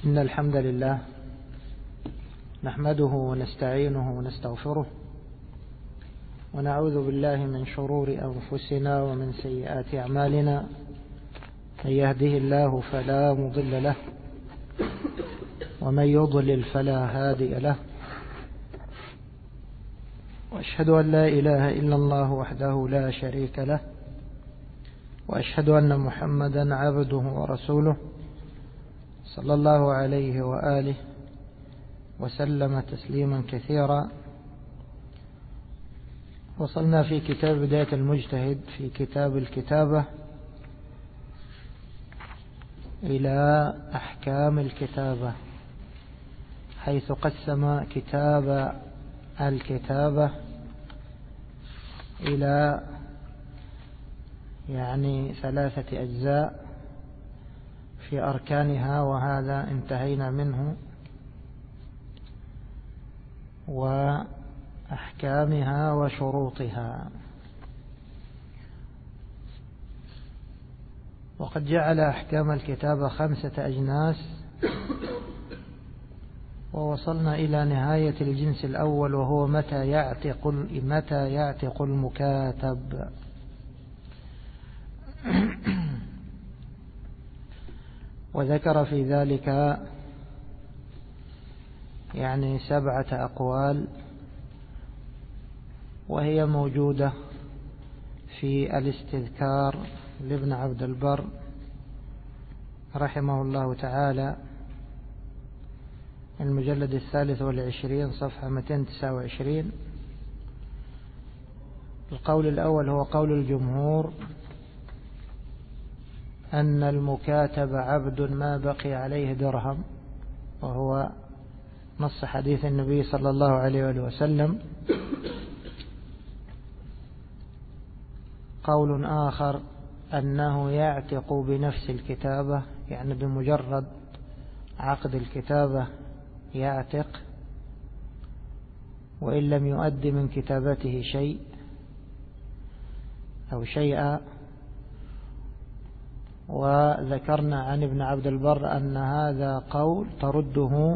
إن الحمد لله نحمده ونستعينه ونستغفره ونعوذ بالله من شرور أنفسنا ومن سيئات أعمالنا. من يهده الله فلا مضل له ومن يضلل فلا هادي له، وأشهد أن لا إله إلا الله وحده لا شريك له، وأشهد أن محمدا عبده ورسوله صلى الله عليه وآله وسلم تسليما كثيرا. وصلنا في كتاب بداية المجتهد في كتاب الكتابة إلى أحكام الكتابة، حيث قسم كتاب الكتابة إلى ثلاثة أجزاء في أركانها، وهذا انتهينا منه، وأحكامها وشروطها. وقد جعل أحكام الكتابة 5 أجناس، ووصلنا إلى نهاية الجنس الأول، وهو متى يعتق المكاتب. وذكر في ذلك 7 أقوال، وهي موجودة في الاستذكار لابن عبد البر رحمه الله تعالى، المجلد 23 صفحة 229. القول الأول هو قول الجمهور أن المكاتب عبد ما بقي عليه درهم، وهو نص حديث النبي صلى الله عليه وآله وسلم. قول آخر أنه يعتق بنفس الكتابة، بمجرد عقد الكتابة يعتق، وإن لم يؤدي من كتابته شيء أو شيئا. وذكرنا عن ابن عبد البر أن هذا قول ترده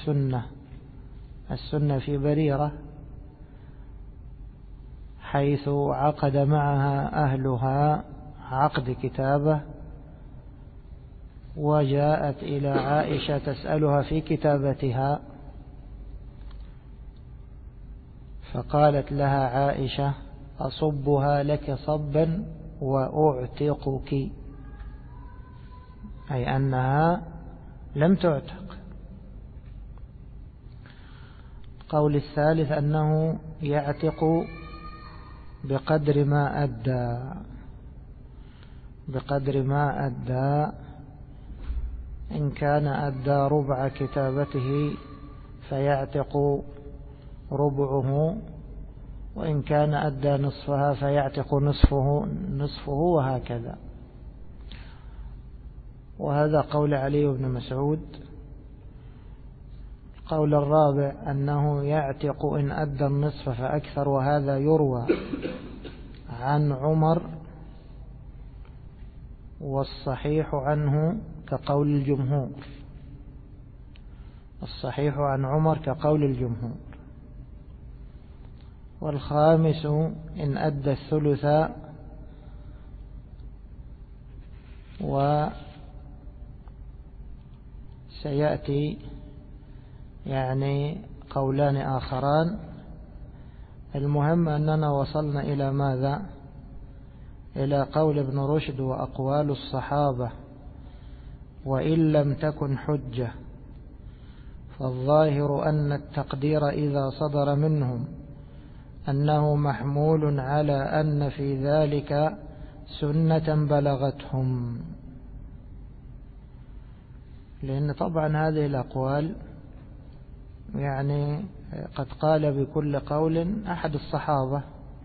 السنة في بريرة، حيث عقد معها أهلها عقد كتابة، وجاءت إلى عائشة تسألها في كتابتها، فقالت لها عائشة: أصبها لك صبا وأعتقك، أي أنها لم تعتق. القول الثالث أنه يعتق بقدر ما أدى، إن كان أدى ربع كتابته فيعتق ربعه، وإن كان أدى نصفها فيعتق نصفه وهكذا. وهذا قول علي بن مسعود. القول الرابع أنه يعتق إن أدى النصف فأكثر، وهذا يروى عن عمر، والصحيح عنه كقول الجمهور. الصحيح عن عمر كقول الجمهور. والخامس إن أدى الثلث، وسيأتي قولان آخران. المهم أننا وصلنا إلى ماذا؟ إلى قول ابن رشد وأقوال الصحابة: وإن لم تكن حجة فالظاهر أن التقدير إذا صدر منهم أنه محمول على أن في ذلك سنة بلغتهم. لأن طبعا هذه الأقوال قد قال بكل قول أحد الصحابة.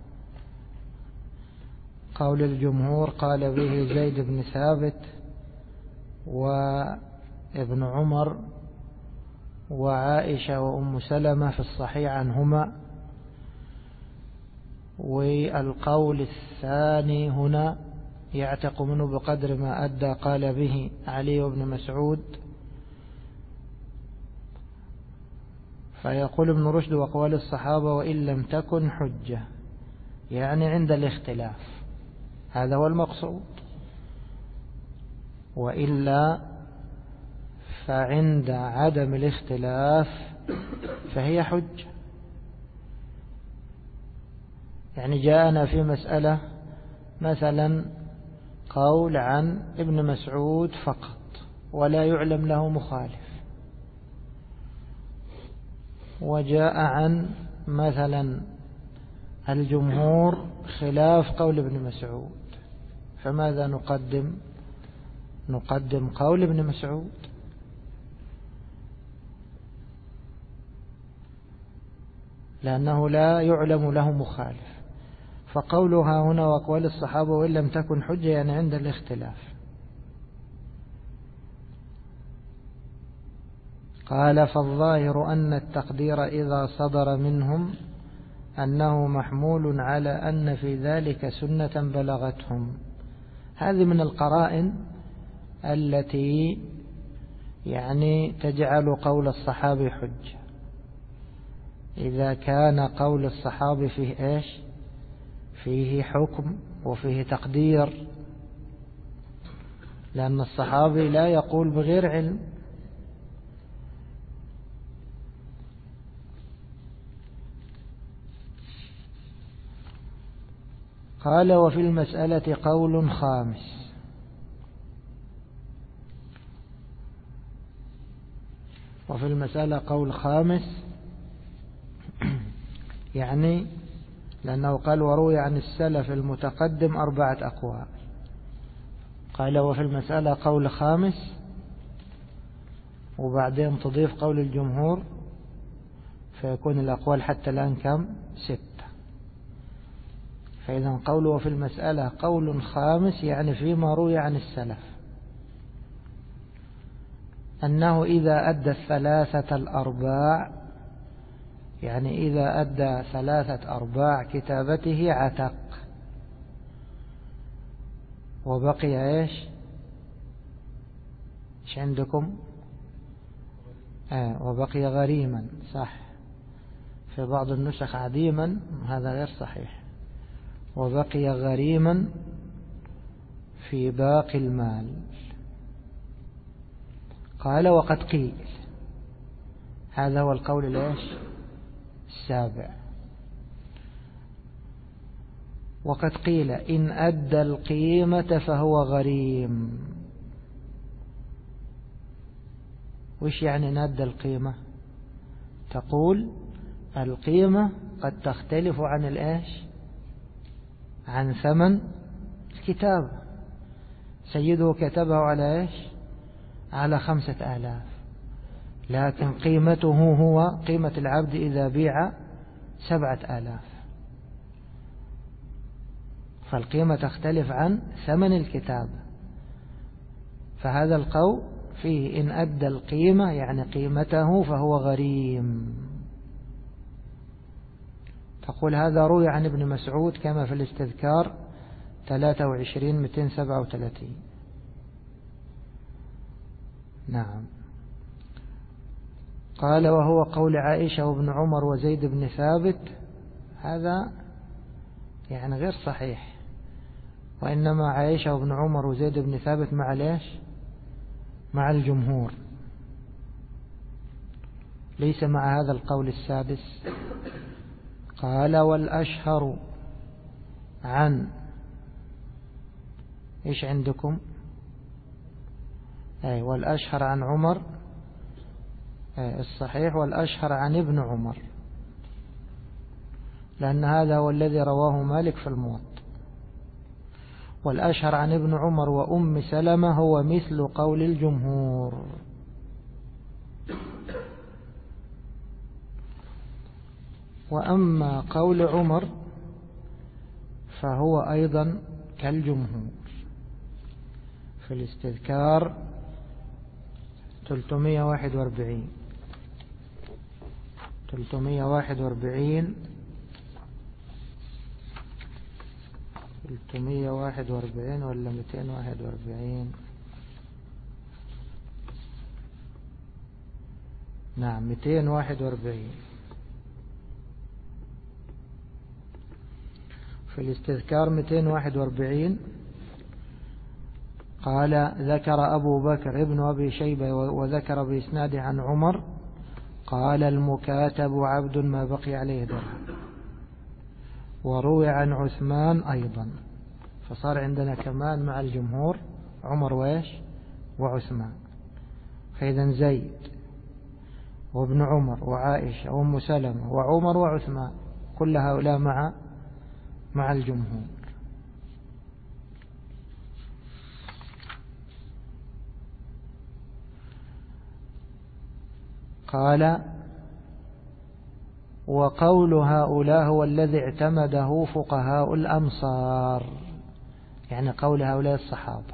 قول الجمهور قال به زيد بن ثابت وابن عمر وعائشة وأم سلمة في الصحيح عنهما. والقول الثاني هنا يعتق منه بقدر ما أدى، قال به علي بن مسعود فيقول ابن رشد وأقوال الصحابة وإن لم تكن حجة، يعني عند الاختلاف، هذا هو المقصود، وإلا فعند عدم الاختلاف فهي حجة. يعني جاءنا في مسألة مثلا قول عن ابن مسعود فقط ولا يعلم له مخالف، وجاء عن مثلا الجمهور خلاف قول ابن مسعود، فماذا نقدم؟ نقدم قول ابن مسعود، لأنه لا يعلم له مخالف. فقولها هنا وأقوال الصحابة وإن لم تكن حجة يعني عند الاختلاف. قال فالظاهر أن التقدير إذا صدر منهم أنه محمول على أن في ذلك سنة بلغتهم. هذه من القرائن التي يعني تجعل قول الصحابي حجة، إذا كان قول الصحابي فيه إيش؟ فيه حكم وفيه تقدير، لأن الصحابي لا يقول بغير علم. قال وفي المسألة قول خامس. وفي المسألة قول خامس يعني لأنه قال وروي عن السلف المتقدم 4 أقوال. قال وفي المسألة قول خامس، وبعدين تضيف قول الجمهور، فيكون الأقوال حتى الآن كم؟ 6. فإذا قوله في المسألة قول خامس يعني فيما روي عن السلف أنه إذا أدى 3 الأرباع، يعني إذا أدى 3 أرباع كتابته عتق، وبقي إيش عندكم؟ وبقي غريما، صح، في بعض النسخ عديما، هذا غير صحيح، وبقي غريما في باقي المال. قال وقد قيل، هذا هو القول الإيش؟ 7. وقد قيل إن أدى القيمة فهو غريم. وش يعني إن أدى القيمة؟ تقول القيمة قد تختلف عن الإيش؟ عن ثمن الكتاب. سيده كتبه على إيش؟ على 5000، لكن قيمته هو قيمة العبد إذا بيع 7000، فالقيمة تختلف عن ثمن الكتاب. فهذا القول فيه إن أدى القيمة يعني قيمته فهو غريم. تقول هذا روي عن ابن مسعود كما في الاستذكار 23-237. نعم. قال وهو قول عائشة وابن عمر وزيد بن ثابت، هذا يعني غير صحيح، وإنما عائشة وابن عمر وزيد بن ثابت مع ليش؟ مع الجمهور، ليس مع هذا القول السادس. قال والأشهر عن إيش عندكم؟ والأشهر عن عمر، الصحيح والأشهر عن ابن عمر، لأن هذا هو الذي رواه مالك في الموطأ. والأشهر عن ابن عمر وأم سلمة هو مثل قول الجمهور. وأما قول عمر فهو أيضا كالجمهور. في الاستذكار 341 ولا 241؟ نعم 241. في الاستذكار 241 قال ذكر أبو بكر ابن أبي شيبة وذكر بإسناده عن عمر قال المكاتب عبد ما بقي عليه درهم. وروي عن عثمان أيضا، فصار عندنا كمان مع الجمهور عمر وإيش وعثمان. فإذا زيد وابن عمر وعائشة وأم سلمة وعمر وعثمان كل هؤلاء مع الجمهور. قال وقول هؤلاء هو الذي اعتمده فقهاء الأمصار، يعني قول هؤلاء الصحابة.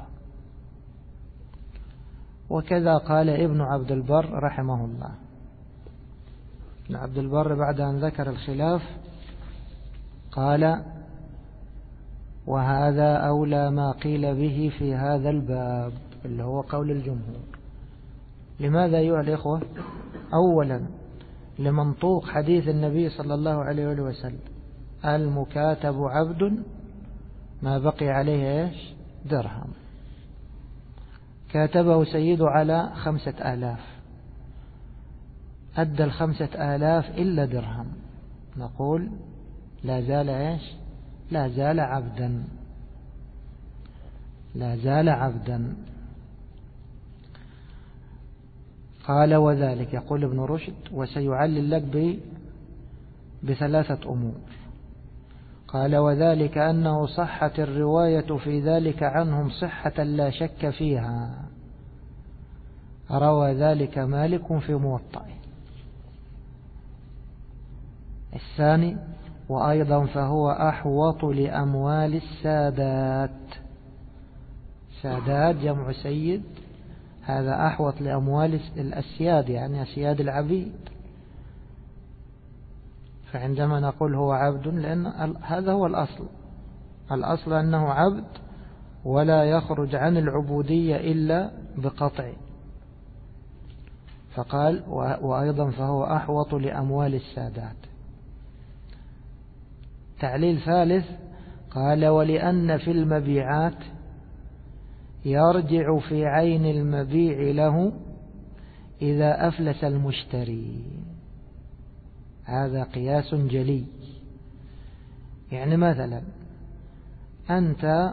وكذا قال ابن عبد البر رحمه الله. ابن عبد البر بعد أن ذكر الخلاف قال وهذا أولى ما قيل به في هذا الباب، اللي هو قول الجمهور. لماذا أيها الإخوة؟ أولا لمنطوق حديث النبي صلى الله عليه وسلم المكاتب عبد ما بقي عليه إيش درهم. كاتبه سيده على 5000، أدى 5000 إلا درهم، نقول لا زال إيش لا زال عبدا، لا زال عبدا. قال وذلك يقول ابن رشد وسيعلل لك بثلاثة أمور. قال وذلك أنه صحت الرواية في ذلك عنهم صحة لا شك فيها، روى ذلك مالك في موطئه. الثاني وأيضا فهو أحوط لأموال السادات، سادات جمع سيد، هذا أحوط لأموال الأسياد يعني أسياد العبيد. فعندما نقول هو عبد لأن هذا هو الأصل أنه عبد ولا يخرج عن العبودية إلا بقطع. فقال وأيضا فهو أحوط لأموال السادات. تعليل ثالث قال ولأن في المبيعات يرجع في عين المبيع له إذا أفلس المشتري. هذا قياس جلي. يعني مثلا أنت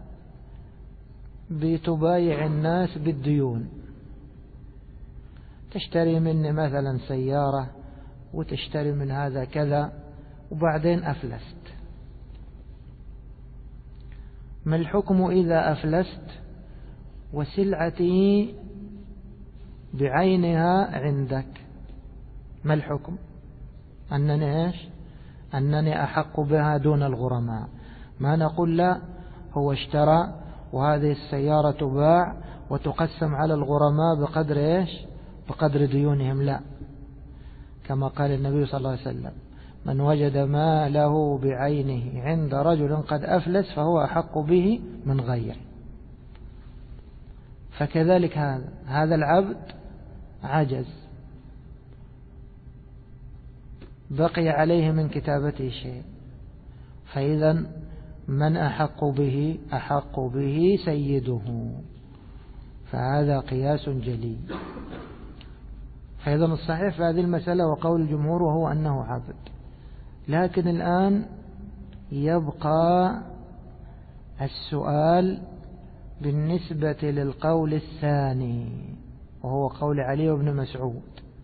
بتبايع الناس بالديون، تشتري مني مثلا سيارة وتشتري من هذا كذا وبعدين أفلست. ما الحكم إذا أفلست وسلعتي بعينها عندك؟ ما الحكم؟ أنني إيش؟ أنني أحق بها دون الغرماء. ما نقول لا هو اشترى وهذه السيارة تباع وتقسم على الغرماء بقدر إيش؟ بقدر ديونهم. لا، كما قال النبي صلى الله عليه وسلم من وجد ما له بعينه عند رجل قد أفلس فهو أحق به من غيره. فكذلك هذا العبد عجز، بقي عليه من كتابته شيء، فإذا من أحق به؟ أحق به سيده. فهذا قياس جلي. فإذا الصحيح في هذه المسألة وقول الجمهور وهو أنه عبد. لكن الآن يبقى السؤال بالنسبة للقول الثاني وهو قول علي بن مسعود.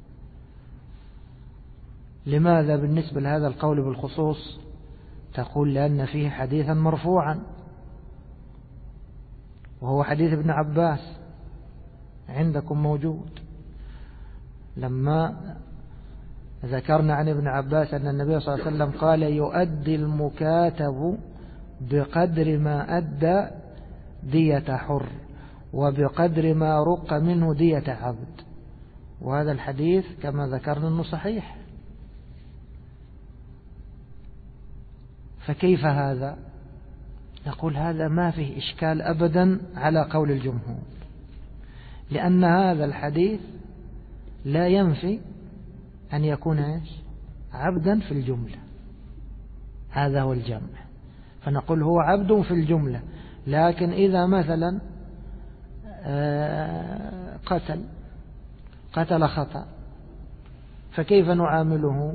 لماذا بالنسبة لهذا القول بالخصوص؟ تقول لأن فيه حديثا مرفوعا وهو حديث ابن عباس عندكم موجود، لما ذكرنا عن ابن عباس أن النبي صلى الله عليه وسلم قال يؤدي المكاتب بقدر ما أدى دية حر وبقدر ما رق منه دية عبد. وهذا الحديث كما ذكرنا أنه صحيح. فكيف هذا؟ نقول هذا ما فيه إشكال أبدا على قول الجمهور، لأن هذا الحديث لا ينفي أن يكون إيش؟ عبدا في الجملة، هذا هو الجمع. فنقول هو عبد في الجملة، لكن إذا مثلا قتل خطأ فكيف نعامله؟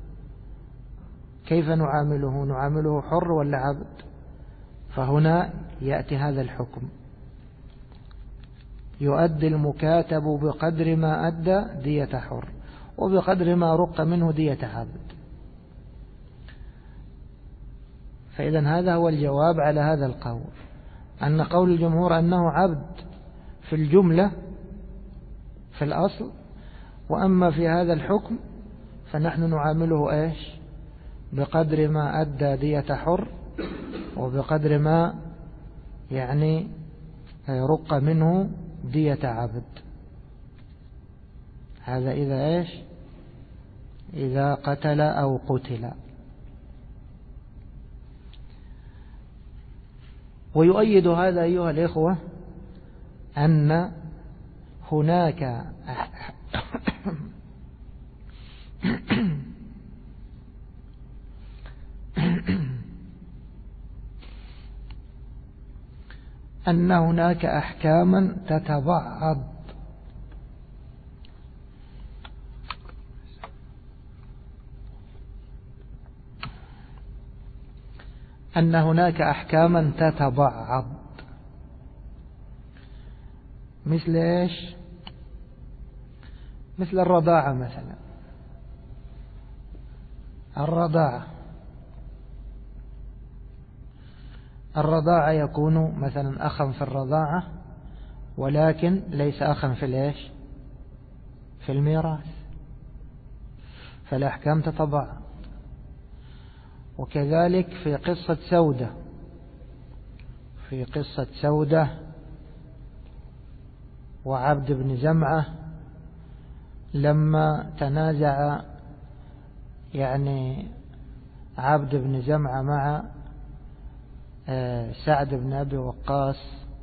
نعامله حر ولا عبد؟ فهنا يأتي هذا الحكم: يؤدي المكاتب بقدر ما أدى دية حر، وبقدر ما رق منه دية عبد. فإذا هذا هو الجواب على هذا القول، أن قول الجمهور أنه عبد في الجملة في الأصل، وأما في هذا الحكم فنحن نعامله إيش؟ بقدر ما أدى دية حر، وبقدر ما يعني رق منه دية عبد. هذا إذا إيش؟ إذا قتل أو قتل. ويؤيد هذا أيها الإخوة أن هناك أحكاما تتبعض. أن هناك أحكاما تتبعض، مثل إيش؟ مثل الرضاعة مثلا. الرضاعة يكون مثلا أخا في الرضاعة، ولكن ليس أخا في الإيش؟ في الميراث، فالأحكام تتبعض. وكذلك في قصة سودة وعبد بن زمعة، لما تنازع يعني عبد بن زمعة مع سعد بن أبي وقاص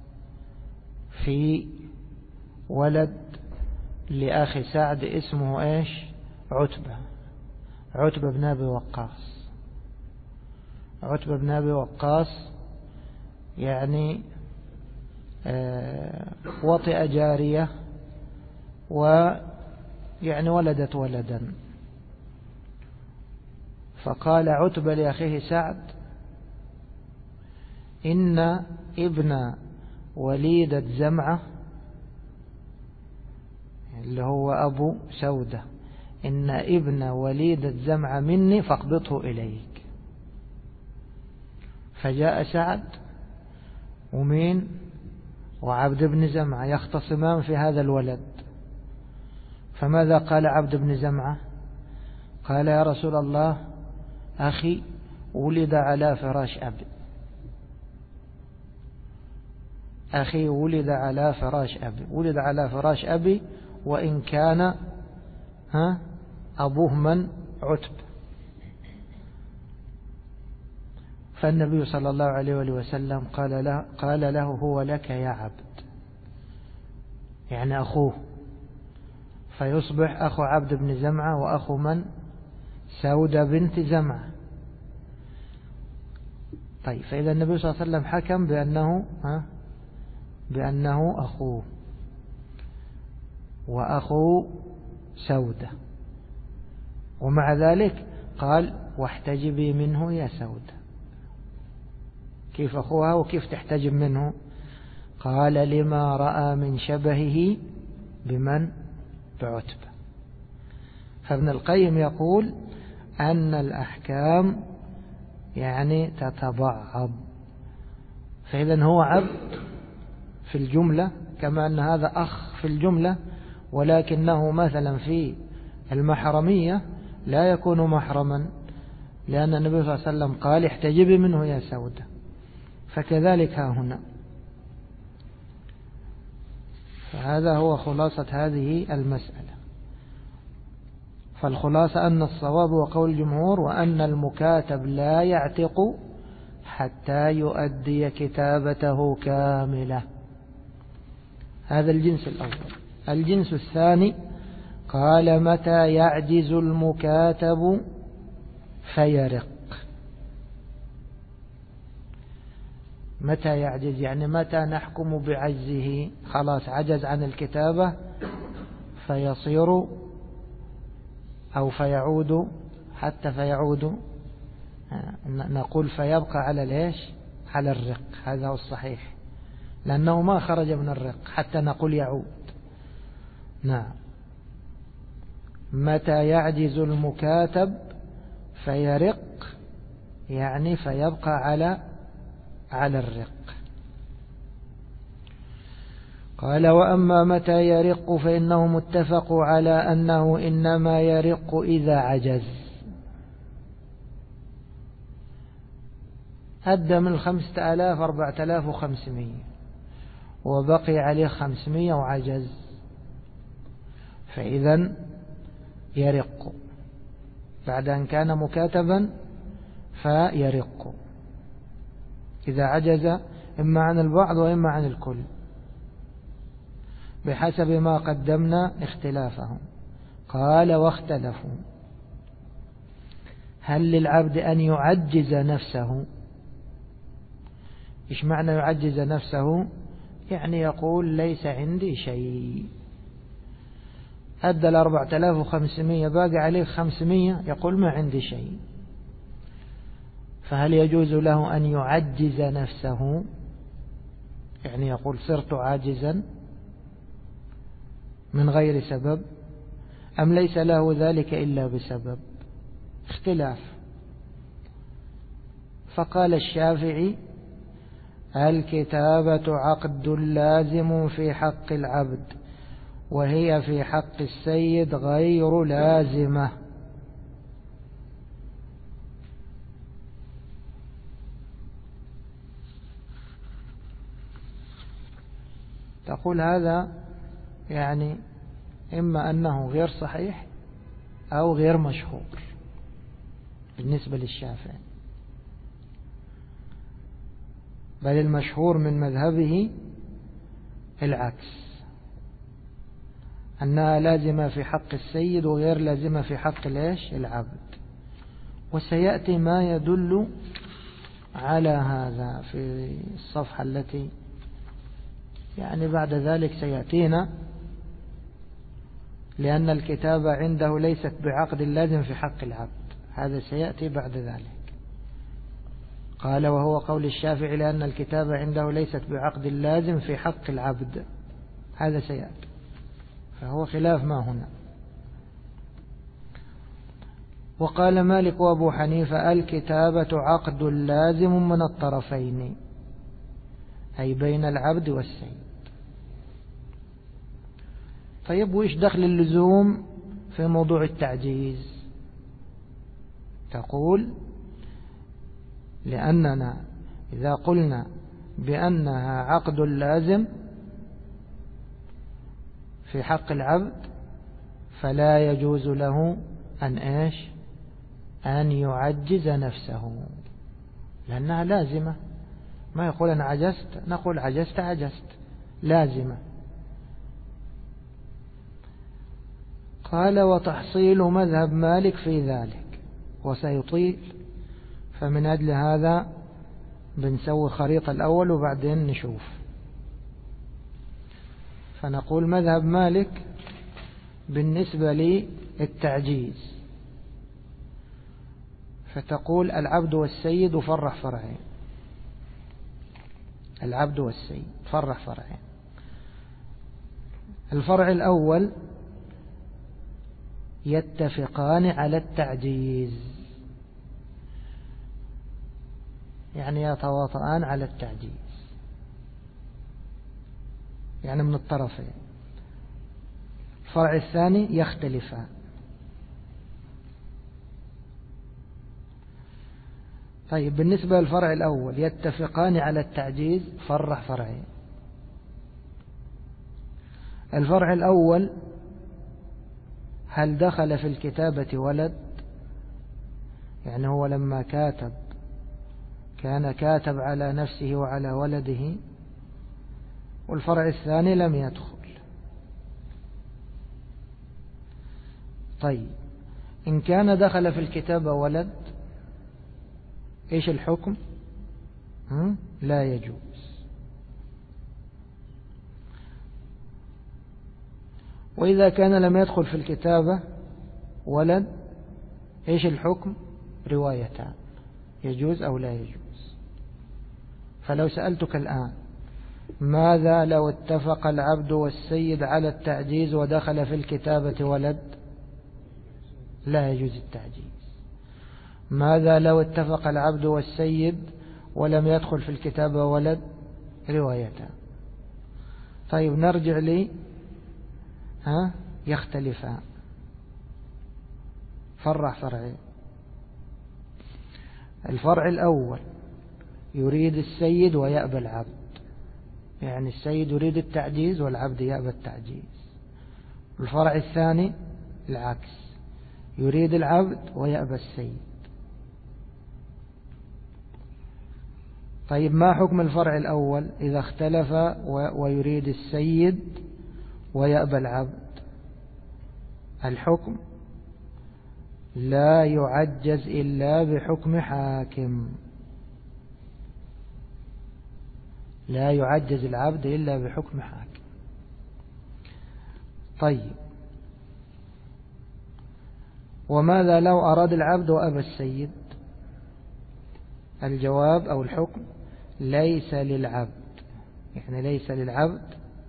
في ولد لأخي سعد اسمه إيش؟ عتبة بن أبي وقاص. عتبة بن أبي وقاص يعني وطئ جارية ويعني ولدت ولدا، فقال عتبة لأخيه سعد: إن ابن وليدة زمعة اللي هو أبو سودة، إن ابن وليدة زمعة مني فاقبضه إليك. فجاء سعد وعبد بن زمعة يختصمان في هذا الولد، فماذا قال عبد بن زمعة؟ قال: يا رسول الله، أخي ولد على فراش أبي، ولد على فراش أبي وإن كان أبوه من؟ عتب. فالنبي صلى الله عليه وسلم قال له: هو لك يا عبد، يعني أخوه، فيصبح أخو عبد بن زمعة وأخو من؟ سودة بنت زمعة. طيب، فإذا النبي صلى الله عليه وسلم حكم بأنه أخوه وأخو سودة، ومع ذلك قال: واحتجبي منه يا سودة. كيف أخوها وكيف تحتجب منه؟ قال: لما رأى من شبهه بعتبة. فابن القيم يقول أن الأحكام يعني تتبعض، فإذا هو عبد في الجملة كما أن هذا أخ في الجملة، ولكنه مثلا في المحرمية لا يكون محرما، لأن النبي صلى الله عليه وسلم قال: احتجبي منه يا سودة. فكذلك ها هنا. فهذا هو خلاصة هذه المسألة. فالخلاصة أن الصواب وقول الجمهور وأن المكاتب لا يعتق حتى يؤدي كتابته كاملة. هذا الجنس الأول. الجنس الثاني قال متى يعجز المكاتب فيرق. متى يعجز يعني متى نحكم بعجزه؟ خلاص عجز عن الكتابة فيصير أو فيعود، حتى فيعود نقول فيبقى على ليش؟ على الرق. هذا هو الصحيح، لأنه ما خرج من الرق حتى نقول يعود. نعم. متى يعجز المكاتب فيرق يعني فيبقى على الرق. قال وأما متى يرق فإنهم اتفقوا على أنه إنما يرق إذا عجز. أدى من 5000 4500 وبقي عليه 500 وعجز، فإذا يرق بعد أن كان مكاتبا فيرق إذا عجز إما عن البعض وإما عن الكل بحسب ما قدمنا اختلافهم. قال واختلفوا هل للعبد أن يعجز نفسه؟ إيش معنى يعجز نفسه؟ يعني يقول ليس عندي شيء، أدى 4500 باقي عليه 500 يقول ما عندي شيء، فهل يجوز له أن يعجز نفسه؟ يعني يقول صرت عاجزا من غير سبب، أم ليس له ذلك إلا بسبب؟ اختلاف. فقال الشافعي الكتابة عقد لازم في حق العبد، وهي في حق السيد غير لازمة. تقول هذا يعني إما أنه غير صحيح أو غير مشهور بالنسبة للشافعي، بل المشهور من مذهبه العكس، أنها لازمة في حق السيد وغير لازمة في حق العبد. وسيأتي ما يدل على هذا في الصفحة التي يعني بعد ذلك سيأتينا، لأن الكتابة عنده ليست بعقد لازم في حق العبد، هذا سيأتي بعد ذلك. قال وهو قول الشافعي لأن الكتابة عنده ليست بعقد لازم في حق العبد، هذا سيأتي، فهو خلاف ما هنا. وقال مالك وأبو حنيفة الكتابة عقد لازم من الطرفين، أي بين العبد والسيد. طيب وإيش دخل اللزوم في موضوع التعجيز؟ تقول لأننا إذا قلنا بأنها عقد لازم في حق العبد فلا يجوز له أن يعجز نفسه، لأنها لازمة. ما يقول أنا عجزت، نقول عجزت لازمة. قال وتحصيل مذهب مالك في ذلك وسيطيل، فمن أجل هذا بنسوي خريطة الأول وبعدين نشوف. فنقول مذهب مالك بالنسبة للتعجيز، فتقول العبد والسيد فرح فرعين، العبد والسيد فرح فرعين. الفرع الأول يتفقان على التعجيز، يعني يتواطئان على التعجيز، يعني من الطرفين. الفرع الثاني يختلفان. طيب بالنسبة للفرع الأول يتفقان على التعجيز فرح فرعين. الفرع الأول هل دخل في الكتابة ولد؟ يعني هو لما كاتب كان كاتب على نفسه وعلى ولده. والفرع الثاني لم يدخل. طيب إن كان دخل في الكتابة ولد إيش الحكم؟ لا يجوز. وإذا كان لم يدخل في الكتابة ولد إيش الحكم؟ روايتان، يجوز أو لا يجوز. فلو سألتك الآن ماذا لو اتفق العبد والسيد على التعجيز ودخل في الكتابة ولد؟ لا يجوز التعجيز. ماذا لو اتفق العبد والسيد ولم يدخل في الكتابة ولد؟ روايتان. طيب نرجع لي يختلفان. فرعين. الفرع الأول يريد السيد ويأبى العبد، يعني السيد يريد التعجيز والعبد يأبى التعجيز. الفرع الثاني العكس، يريد العبد ويأبى السيد. طيب ما حكم الفرع الأول إذا اختلف ويريد السيد ويأبى العبد؟ الحكم لا يعجز إلا بحكم حاكم، لا يعجز العبد إلا بحكم حاكم. طيب وماذا لو أراد العبد وأبى السيد؟ الجواب أو الحكم ليس للعبد، يعني ليس للعبد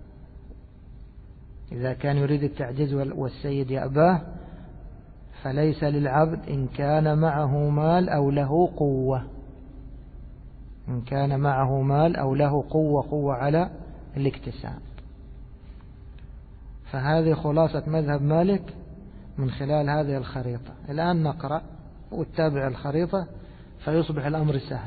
إذا كان يريد التعجيز والسيد يأباه، فليس للعبد إن كان معه مال أو له قوة، إن كان معه مال أو له قوة على الاكتساب. فهذه خلاصة مذهب مالك من خلال هذه الخريطة. الآن نقرأ واتبع الخريطة فيصبح الأمر سهل.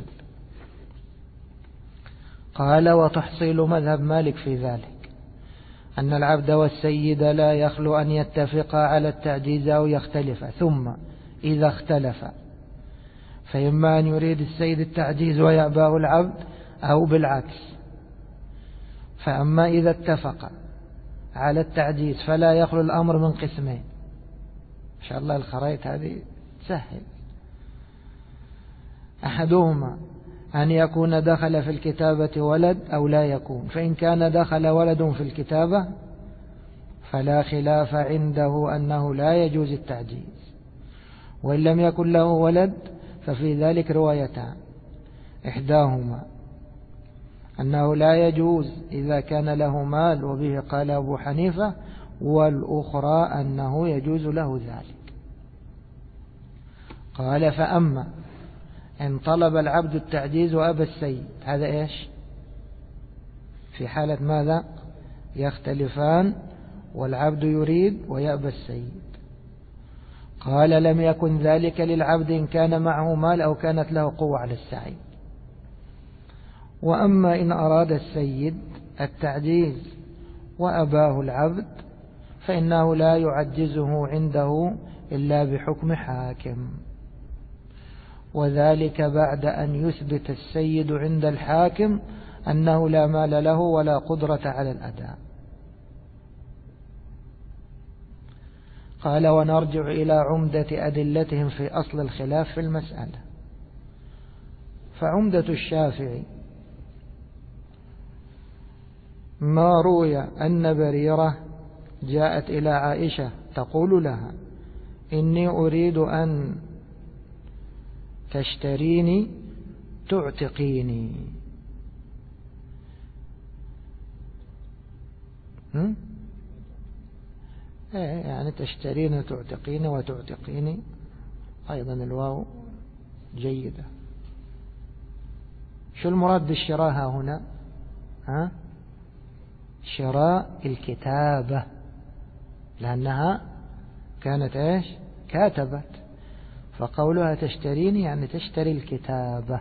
قال وتحصيل مذهب مالك في ذلك أن العبد والسيد لا يخلو أن يتفقا على التعجيز أو يختلفا، ثم إذا اختلفا فإما أن يريد السيد التعجيز ويأباه العبد أو بالعكس. فأما إذا اتفق على التعجيز فلا يخلو الأمر من قسمين. إن شاء الله الخرائط هذه تسهل. أحدهما أن يكون دخل في الكتابة ولد أو لا يكون، فإن كان دخل ولد في الكتابة فلا خلاف عنده أنه لا يجوز التعجيز، وإن لم يكن له ولد ففي ذلك روايتان، إحداهما أنه لا يجوز إذا كان له مال وبه قال أبو حنيفة، والأخرى أنه يجوز له ذلك. قال فأما إن طلب العبد التعجيز وأبى السيد، هذا إيش؟ في حالة ماذا؟ يختلفان والعبد يريد ويأبى السيد. قال لم يكن ذلك للعبد إن كان معه مال أو كانت له قوة على السعي. وأما إن أراد السيد التعجيز وأباه العبد فإنه لا يعجزه عنده إلا بحكم حاكم، وذلك بعد أن يثبت السيد عند الحاكم أنه لا مال له ولا قدرة على الأداء. قال ونرجع إلى عمدة أدلتهم في أصل الخلاف في المسألة. فعمدة الشافعي ما روي أن بريرة جاءت إلى عائشة تقول لها إني أريد أن تشتريني تعتقيني. يعني تشتريني تعتقيني وتعتقيني، أيضا الواو جيدة. شو المراد بالشراء هنا؟ شراء الكتابة، لأنها كانت إيش؟ كاتبت، فقولها تشتريني يعني تشتري الكتابة.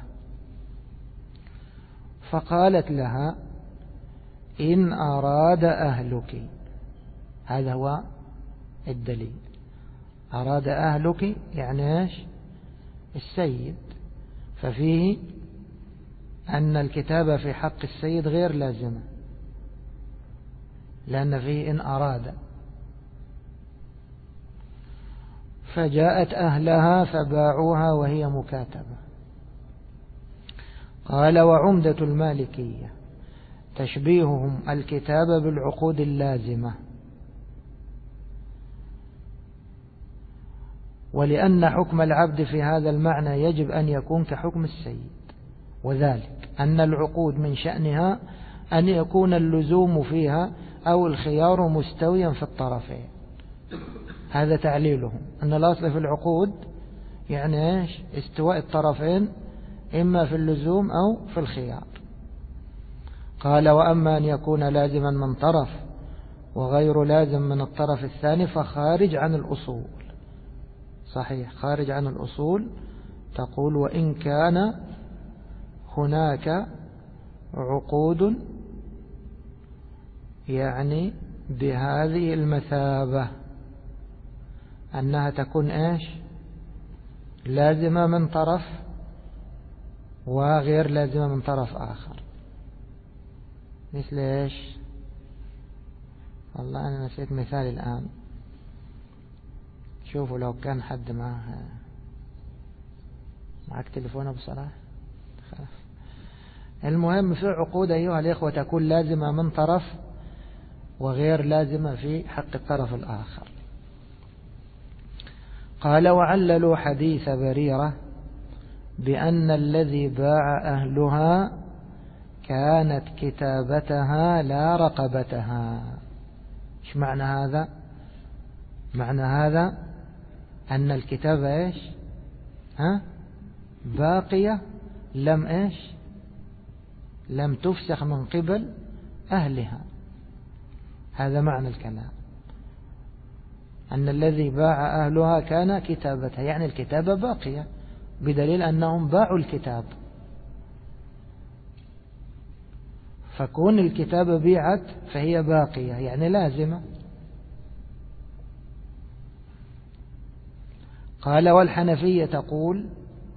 فقالت لها إن أراد أهلك، هذا هو الدليل، أراد أهلك يعني إيش؟ السيد، ففيه أن الكتابة في حق السيد غير لازمة، لأن فيه إن أراد. فجاءت أهلها فباعوها وهي مكاتبة. قال وعمدة المالكية تشبيههم الكتابة بالعقود اللازمة، ولأن حكم العبد في هذا المعنى يجب أن يكون كحكم السيد، وذلك أن العقود من شأنها أن يكون اللزوم فيها أو الخيار مستويا في الطرفين. هذا تعليلهم، أن الأصل في العقود يعني إيش؟ استواء الطرفين إما في اللزوم أو في الخيار. قال وأما أن يكون لازما من طرف وغير لازم من الطرف الثاني فخارج عن الأصول. صحيح، خارج عن الأصول. تقول وإن كان هناك عقود يعني بهذه المثابة أنها تكون إيش؟ لازمة من طرف وغير لازمة من طرف آخر. مثل إيش؟ والله أنا نسيت مثال الآن. شوفوا لو كان حد معك تليفون أبو صلاح. المهم في عقود أيها الإخوة تكون لازمة من طرف وغير لازمة في حق الطرف الآخر. قال وعللوا حديث بريرة بأن الذي باع أهلها كانت كتابتها لا رقبتها. إيش معنى هذا؟ معنى هذا أن الكتابة إيش؟ باقية، لم إيش؟ لم تفسخ من قبل أهلها. هذا معنى الكلام، أن الذي باع أهلها كان كتابتها، يعني الكتابة باقية، بدليل أنهم باعوا الكتاب. فكون الكتابة بيعت فهي باقية يعني لازمة. قال والحنفية تقول،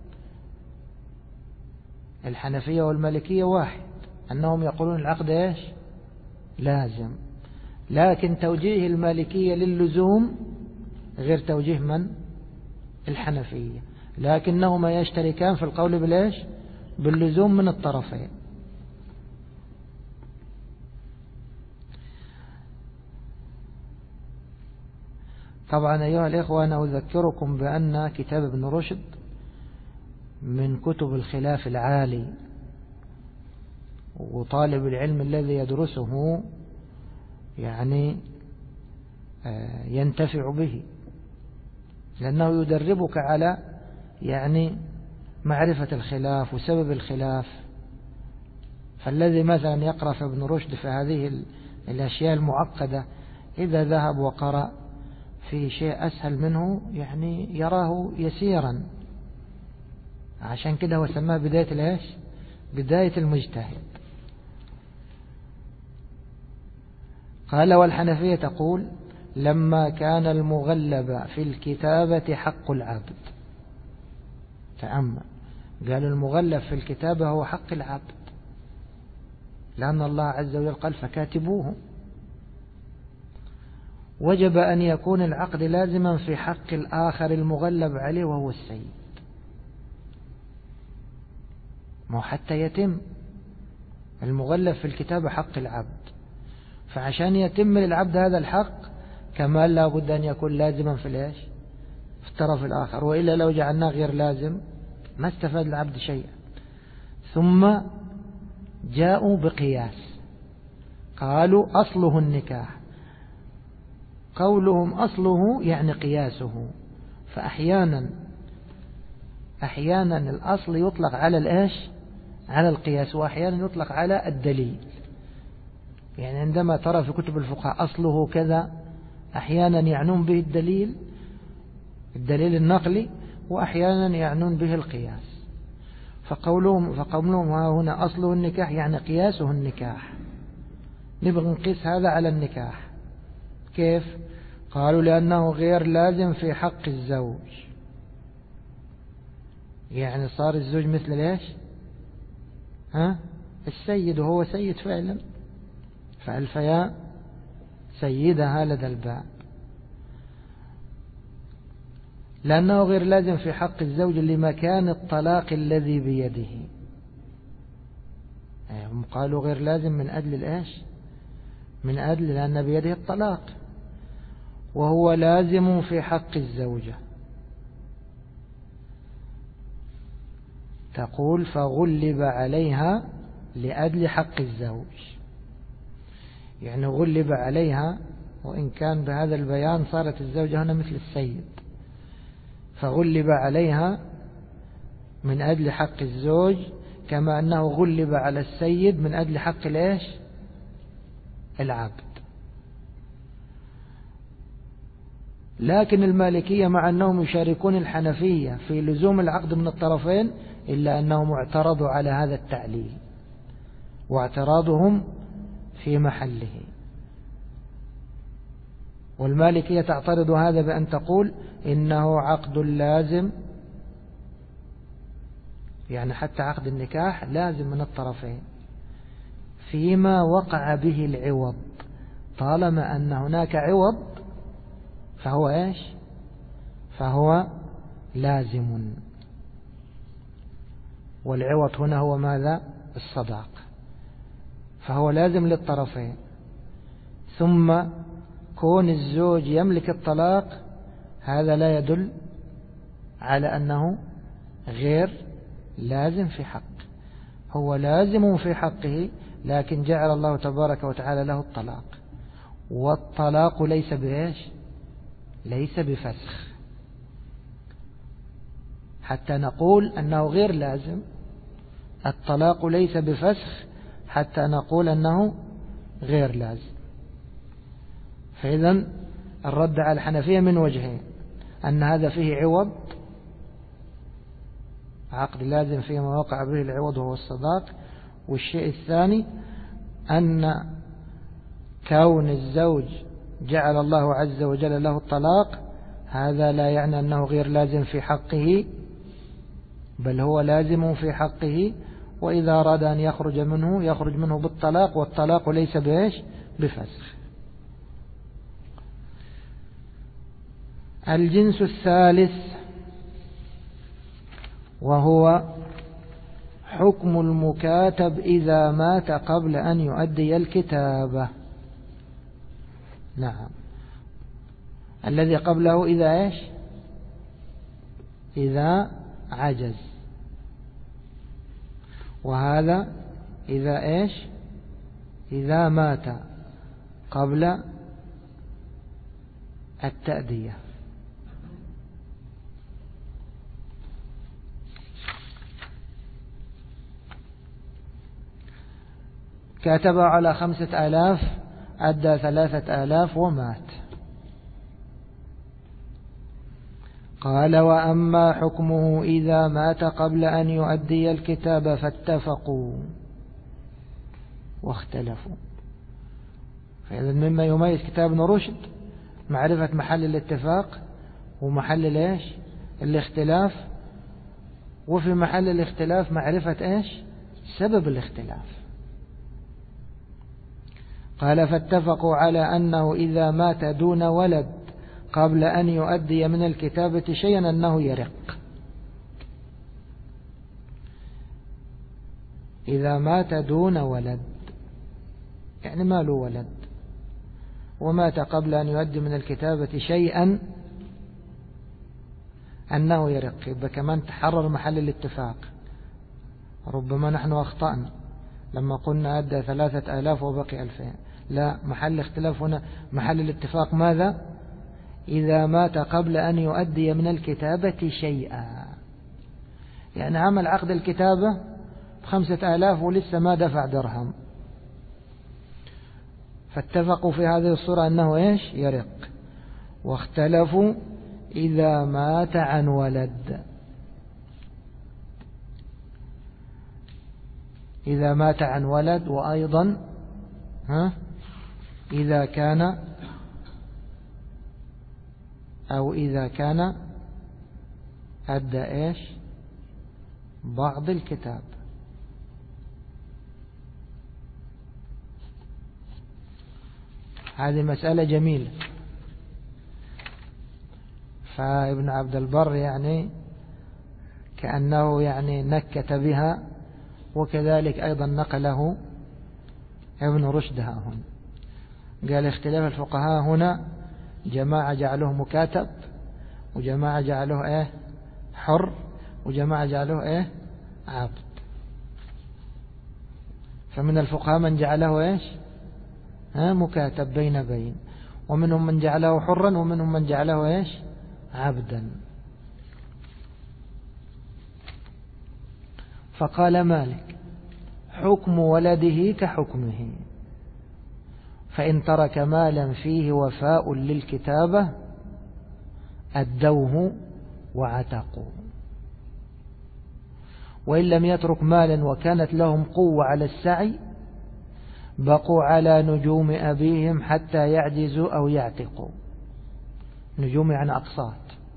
الحنفية والمالكية واحد، أنهم يقولون العقد إيش؟ لازم، لكن توجيه المالكية للزوم غير توجيه من؟ الحنفية، لكنهما يشتركان في القول بالإيش؟ باللزوم من الطرفين. طبعا أيها الإخوة أنا أذكركم بأن كتاب ابن رشد من كتب الخلاف العالي، وطالب العلم الذي يدرسه يعني ينتفع به، لأنه يدربك على يعني معرفة الخلاف وسبب الخلاف. فالذي مثلا يقرأ في ابن رشد في هذه الأشياء المعقدة إذا ذهب وقرأ في شيء أسهل منه يعني يراه يسيرا. عشان كده هو سماه بداية الإيش؟ بداية المجتهد. قال والحنفية تقول لما كان المغلب في الكتابة حق العبد. تأمل، قال المغلب في الكتابة هو حق العبد، لأن الله عز وجل قال فكاتبوه. وجب أن يكون العقد لازما في حق الآخر المغلب عليه وهو السيد، ما حتى يتم المغلب في الكتابة حق العبد، فعشان يتم للعبد هذا الحق كمال لا بد أن يكون لازما في الإيش؟ في الطرف الآخر، وإلا لو جعلناه غير لازم ما استفاد العبد شيئا. ثم جاءوا بقياس، قالوا أصله النكاح. قولهم أصله يعني قياسه، فأحيانا الأصل يطلق على الإيش؟ على القياس، وأحيانا يطلق على الدليل. يعني عندما ترى في كتب الفقهاء أصله كذا أحيانا يعنون به الدليل النقلي، وأحيانا يعنون به القياس. فقولهم ها هنا أصله النكاح يعني قياسه النكاح، نبغى نقيس هذا على النكاح. كيف؟ قالوا لأنه غير لازم في حق الزوج، يعني صار الزوج مثل ليش؟ السيد، وهو سيد فعلا، فألفيا سيدها لدى الباب. لأنه غير لازم في حق الزوج لمكان الطلاق الذي بيده. هم قالوا غير لازم من أجل الإيش؟ من أجل لأن بيده الطلاق، وهو لازم في حق الزوجة. تقول فغلب عليها لأجل حق الزوج، يعني غلب عليها، وإن كان بهذا البيان صارت الزوجة هنا مثل السيد، فغلب عليها من أجل حق الزوج كما أنه غلب على السيد من أجل حق ليش؟ العبد. لكن المالكية مع أنهم يشاركون الحنفية في لزوم العقد من الطرفين إلا أنهم اعترضوا على هذا التعليل، واعتراضهم في محله. والمالكية تعترض هذا بأن تقول إنه عقد لازم، يعني حتى عقد النكاح لازم من الطرفين فيما وقع به العوض، طالما أن هناك عوض فهو إيش؟ فهو لازم. والعوض هنا هو ماذا؟ الصداق، فهو لازم للطرفين. ثم كون الزوج يملك الطلاق هذا لا يدل على أنه غير لازم في حق، هو لازم في حقه، لكن جعل الله تبارك وتعالى له الطلاق، والطلاق ليس بإيش؟ ليس بفسخ، حتى نقول أنه غير لازم. الطلاق ليس بفسخ حتى نقول أنه غير لازم. فإذا الرد على الحنفية من وجهين: أن هذا فيه عوض، عقد لازم فيما وقع به العوض وهو الصداق. والشيء الثاني أن كون الزوج جعل الله عز وجل له الطلاق هذا لا يعني أنه غير لازم في حقه، بل هو لازم في حقه، وإذا أراد أن يخرج منه يخرج منه بالطلاق، والطلاق ليس بإيش؟ بفسخ. الجنس الثالث وهو حكم المكاتب إذا مات قبل أن يؤدي الكتابة. نعم، الذي قبله إذا إيش؟ إذا عجز، وهذا إذا إيش؟ إذا مات قبل التأدية. كاتب على 5000 أدى 3000 ومات. قال: وأما حكمه إذا مات قبل أن يؤدي الكتاب فاتفقوا واختلفوا. فإذا مما يميز كتاب ابن رشد معرفة محل الاتفاق ومحل ليش؟ الاختلاف، وفي محل الاختلاف معرفة إيش؟ سبب الاختلاف. قال: فاتفقوا على أنه إذا مات دون ولد قبل أن يؤدي من الكتابة شيئا أنه يرق. إذا مات دون ولد يعني ما له ولد، ومات قبل أن يؤدي من الكتابة شيئا أنه يرق، يبقى كمان تحرر محل الاتفاق. ربما نحن أخطأنا لما قلنا أدى 3000 وبقي 2000، لا، محل اختلاف هنا، محل الاتفاق ماذا؟ إذا مات قبل أن يؤدي من الكتابة شيئا، يعني عمل عقد الكتابة 5000 ولسه ما دفع درهم، فاتفقوا في هذه الصورة أنه إيش؟ يرق. واختلفوا إذا مات عن ولد، إذا مات عن ولد، وأيضا إذا كان أو إذا كان أدى إيش؟ بعض الكتاب. هذه مسألة جميلة. فابن عبد البر يعني كأنه يعني نكت بها، وكذلك أيضا نقله ابن رشد ها هنا. قال اختلاف الفقهاء هنا، جماعة جعلوه مكاتب، وجماعة جعلوه حر، وجماعة جعلوه عبد. فمن الفقهاء من جعله مكاتب بين، ومنهم من جعله حرا، ومنهم من جعله عبدا. فقال مالك: حكم ولده كحكمه، فإن ترك مالا فيه وفاء للكتابة أدوه وعتقوا، وإن لم يترك مالا وكانت لهم قوة على السعي بقوا على نجوم أبيهم حتى يعجزوا أو يعتقوا. نجوم يعني أقساط.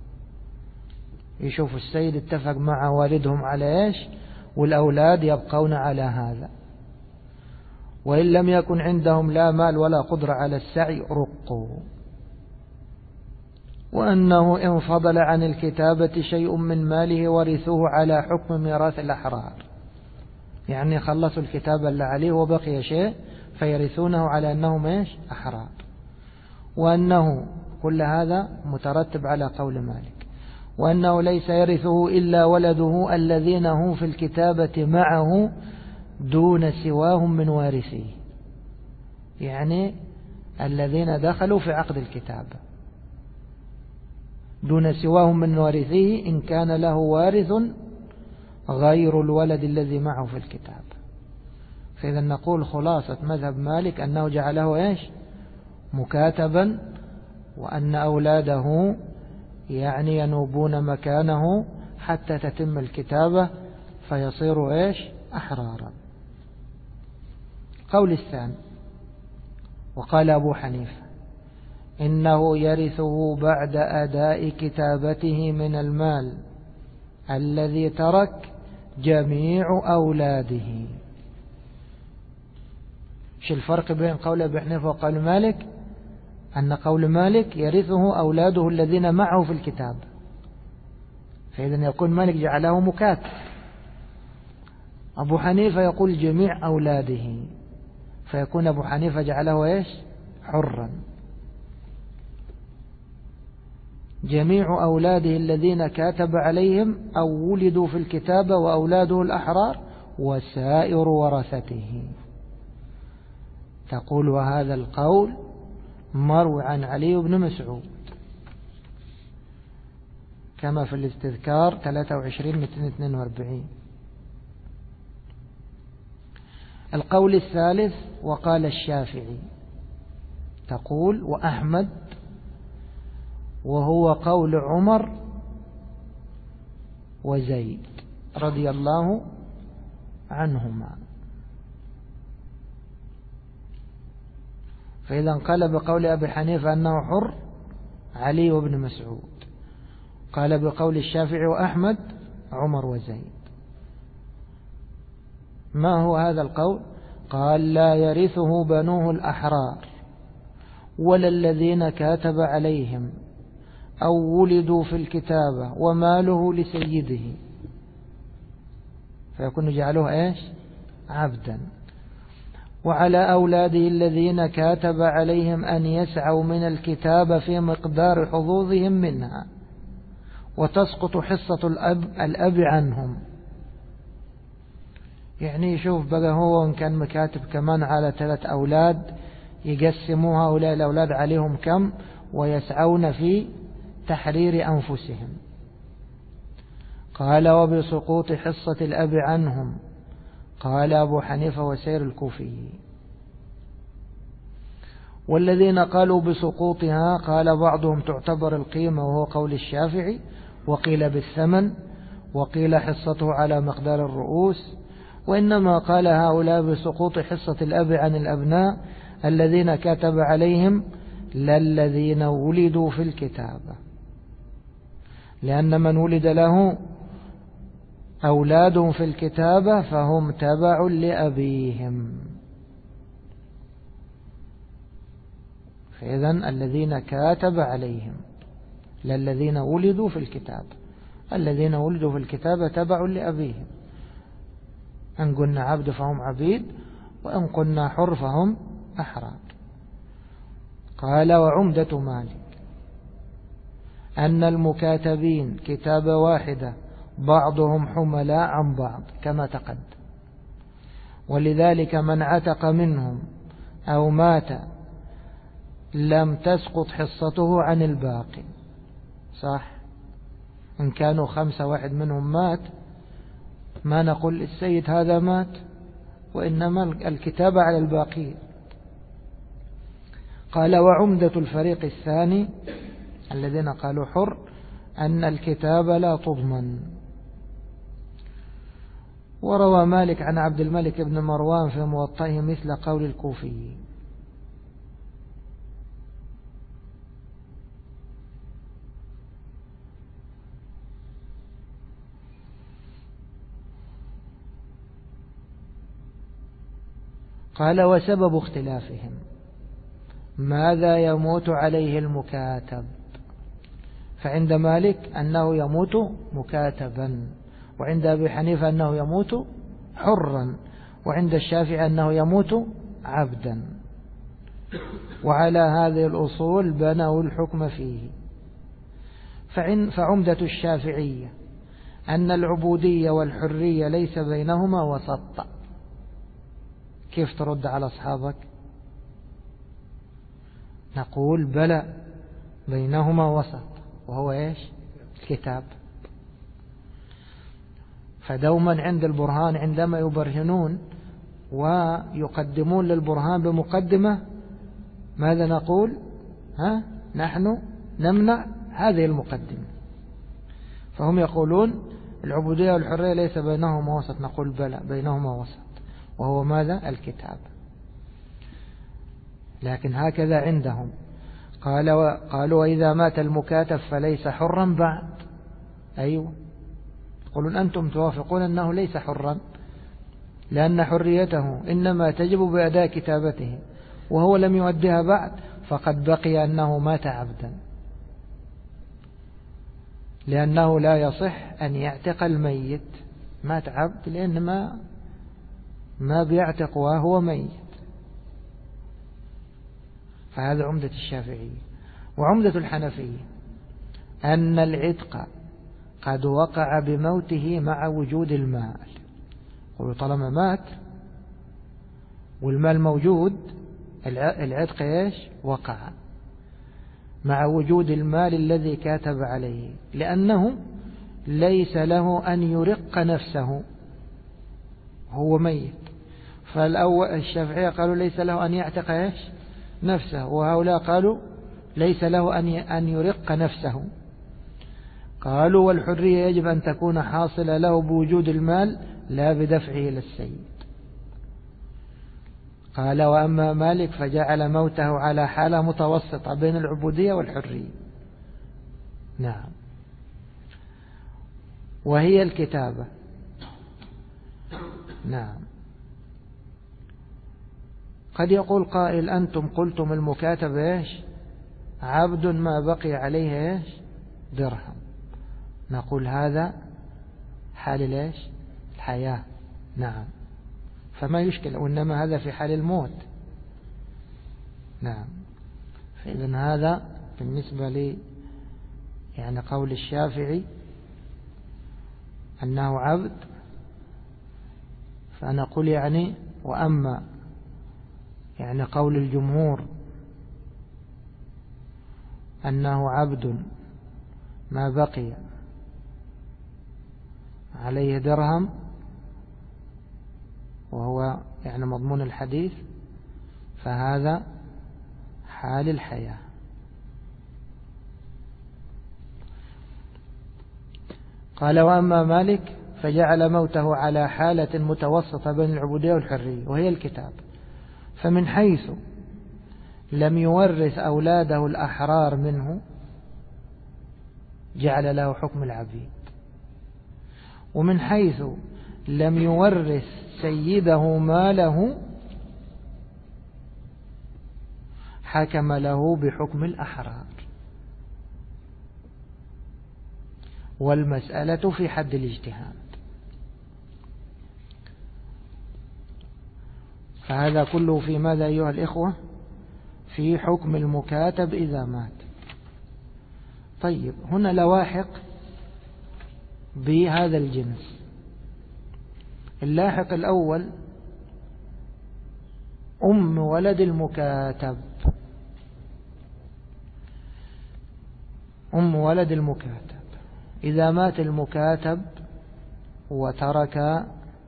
يشوف السيد اتفق مع والدهم على والأولاد يبقون على هذا. وإن لم يكن عندهم لا مال ولا قدرة على السعي رقوا. وأنه إن فضل عن الكتابة شيء من ماله ورثوه على حكم ميراث الأحرار، يعني خلصوا الكتابة اللي عليه وبقي شيء فيرثونه على أنهم أحرار. وأنه كل هذا مترتب على قول مالك، وأنه ليس يرثه إلا ولده الذين هم في الكتابة معه دون سواهم من وارثيه، يعني الذين دخلوا في عقد الكتابة دون سواهم من وارثيه إن كان له وارث غير الولد الذي معه في الكتاب. فإذا نقول خلاصة مذهب مالك أنه جعله مكاتبا، وأن أولاده يعني ينوبون مكانه حتى تتم الكتابة فيصيروا أحرارا. قول الثاني: وقال أبو حنيفة إنه يرثه بعد أداء كتابته من المال الذي ترك جميع أولاده. شو الفرق بين قول أبي حنيفة وقول مالك؟ أن قول مالك يرثه أولاده الذين معه في الكتاب، فإذا يكون مالك جعله مكاتب. أبو حنيفة يقول جميع أولاده، فيكون أبو حنيفة جعله حرا. جميع أولاده الذين كاتب عليهم أو ولدوا في الكتابة وأولاده الأحرار وسائر ورثته. تقول: وهذا القول مروي عن علي بن مسعود كما في الاستذكار 23-242. القول الثالث: وقال الشافعي، تقول: وأحمد، وهو قول عمر وزيد رضي الله عنهما. فإذا قال بقول أبي حنيفة أنه حر علي وابن مسعود، قال بقول الشافعي وأحمد عمر وزيد. ما هو هذا القول؟ قال: لا يرثه بنوه الأحرار ولا الذين كاتب عليهم أو ولدوا في الكتابة وماله لسيده، فيكون جعلوه عبدا. وعلى أولاده الذين كاتب عليهم أن يسعوا من الكتابة في مقدار حظوظهم منها، وتسقط حصة الأب عنهم. يعني يشوف بقى هو إن كان مكاتب كمان على 3 أولاد يقسموا هؤلاء الأولاد عليهم كم ويسعون في تحرير أنفسهم. قال: وبسقوط حصة الأب عنهم. قال أبو حنيفة وسير الكوفي. والذين قالوا بسقوطها قال بعضهم تعتبر القيمة وهو قول الشافعي، وقيل بالثمن، وقيل حصته على مقدار الرؤوس. وإنما قال هؤلاء بسقوط حصة الأب عن الأبناء الذين كتب عليهم لا الذين ولدوا في الكتابة، لأن من ولد له أولاد في الكتابة فهم تبع لأبيهم. فإذن الذين كاتب عليهم للذين ولدوا في الكتاب. الذين ولدوا في الكتاب تبع لأبيهم، إن قلنا عبد فهم عبيد، وإن قلنا حر فهم أحرار. قال وعمدة مالك أن المكاتبين كتابة واحدة بعضهم حملاء عن بعض كما تقدم، ولذلك من عتق منهم أو مات لم تسقط حصته عن الباقي. صح، إن كانوا 5 واحد منهم مات ما نقول السيد هذا مات، وإنما الكتابة على الباقي. قال وعمدة الفريق الثاني الذين قالوا حر أن الكتابة لا تضمن. وروى مالك عن عبد الملك بن مروان في موطئه مثل قول الكوفي. قال وسبب اختلافهم ماذا يموت عليه المكاتب، فعند مالك أنه يموت مكاتبا، وعند أبي حنيفة أنه يموت حرا، وعند الشافعي أنه يموت عبدا. وعلى هذه الأصول بنوا الحكم فيه. فعمدة الشافعية أن العبودية والحرية ليس بينهما وسط. كيف ترد على أصحابك؟ نقول بلى بينهما وسط، وهو إيش؟ الكتاب. فدوما عند البرهان عندما يبرهنون ويقدمون للبرهان بمقدمة ماذا نقول؟ نحن نمنع هذه المقدمة. فهم يقولون العبودية والحرية ليس بينهما وسط، نقول بلى بينهما وسط، وهو ماذا؟ الكتاب. لكن هكذا عندهم قالوا وإذا مات المكاتب فليس حرا بعد. أيوة، يقولون أنتم توافقون أنه ليس حرا، لأن حريته إنما تجب بأداء كتابته، وهو لم يؤدها بعد، فقد بقي أنه مات عبدا، لأنه لا يصح أن يعتق الميت. مات عبد لأن ما بيعتق وهو ميت. فهذا عمدة الشافعية. وعمدة الحنفية أن العتق قد وقع بموته مع وجود المال. قالوا طالما مات والمال موجود العتق إيش؟ وقع مع وجود المال الذي كاتب عليه، لأنه ليس له أن يرق نفسه، هو ميت. فالأول الشافعية قالوا ليس له أن يعتق إيش؟ نفسه، وهؤلاء قالوا ليس له أن يرق نفسه. قالوا والحرية يجب أن تكون حاصلة له بوجود المال لا بدفعه إلى السيد. قال وأما مالك فجعل موته على حالة متوسطة بين العبودية والحرية. نعم، وهي الكتابة. نعم. قد يقول قائل أنتم قلتم المكاتب إيش؟ عبد ما بقي عليه إيش؟ درهم. نقول هذا حال إيش؟ الحياة. نعم، فما يشكل، وإنما هذا في حال الموت. نعم. فإذن هذا بالنسبة لي يعني قول الشافعي أنه عبد، فأنا أقول يعني وأما يعني قول الجمهور أنه عبد ما بقي عليه درهم، وهو يعني مضمون الحديث، فهذا حال الحياة. قال وأما مالك فجعل موته على حالة متوسطة بين العبودية والحرية، وهي الكتاب. فمن حيث لم يورث أولاده الأحرار منه جعل له حكم العبيد، ومن حيث لم يورث سيده ماله حكم له بحكم الأحرار. والمسألة في حد الاجتهاد. فهذا كله في ماذا أيها الإخوة؟ في حكم المكاتب إذا مات. طيب هنا لواحق بهذا الجنس. اللاحق الأول أم ولد المكاتب. أم ولد المكاتب إذا مات المكاتب وترك،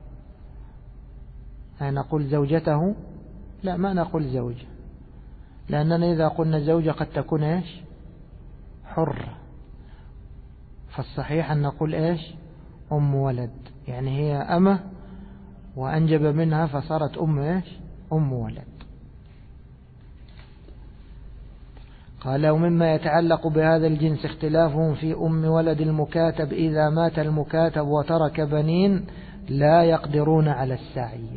نقول زوجته؟ لا، ما نقول زوجة، لأننا إذا قلنا زوجة قد تكون إيش؟ حرة. فالصحيح أن نقول إيش؟ أم ولد، يعني هي أمة وأنجب منها فصارت أم إيش؟ أم ولد. قال ومما يتعلق بهذا الجنس اختلافهم في أم ولد المكاتب إذا مات المكاتب وترك بنين لا يقدرون على السعي،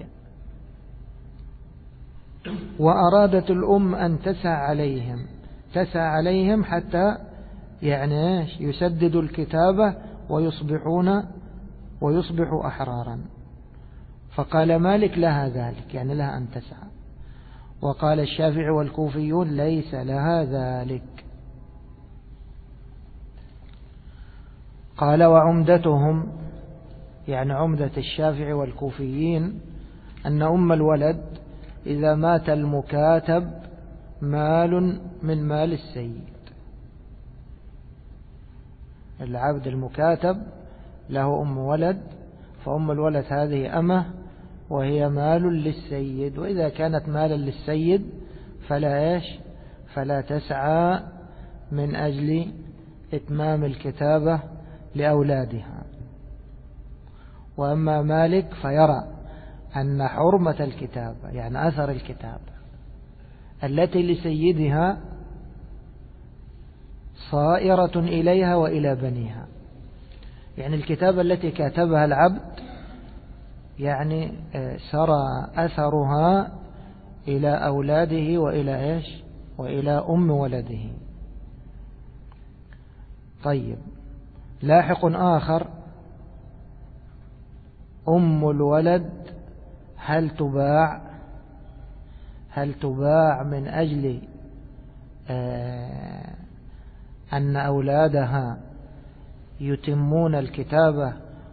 وأرادت الأم أن تسعى عليهم حتى يعني إيش؟ يسددوا الكتابة ويصبحوا أحرارا. فقال مالك لها ذلك، يعني لها أن تسعى. وقال الشافعي والكوفيون ليس لها ذلك. قال وعمدتهم، يعني عمدة الشافعي والكوفيين، أن أم الولد إذا مات المكاتب مال من مال السيد. العبد المكاتب له أم ولد، فأم الولد هذه أمه وهي مال للسيد، وإذا كانت مالا للسيد فلا تسعى من أجل إتمام الكتابة لأولادها. وأما مالك فيرى أن حرمة الكتابة، يعني أثر الكتابة التي لسيدها صائرة إليها وإلى بنيها، يعني الكتابة التي كاتبها العبد يعني سرى أثرها إلى أولاده وإلى إيش؟ وإلى أم ولده. طيب لاحق آخر أم الولد هل تباع من أجل أن أولادها يتمون الكتابة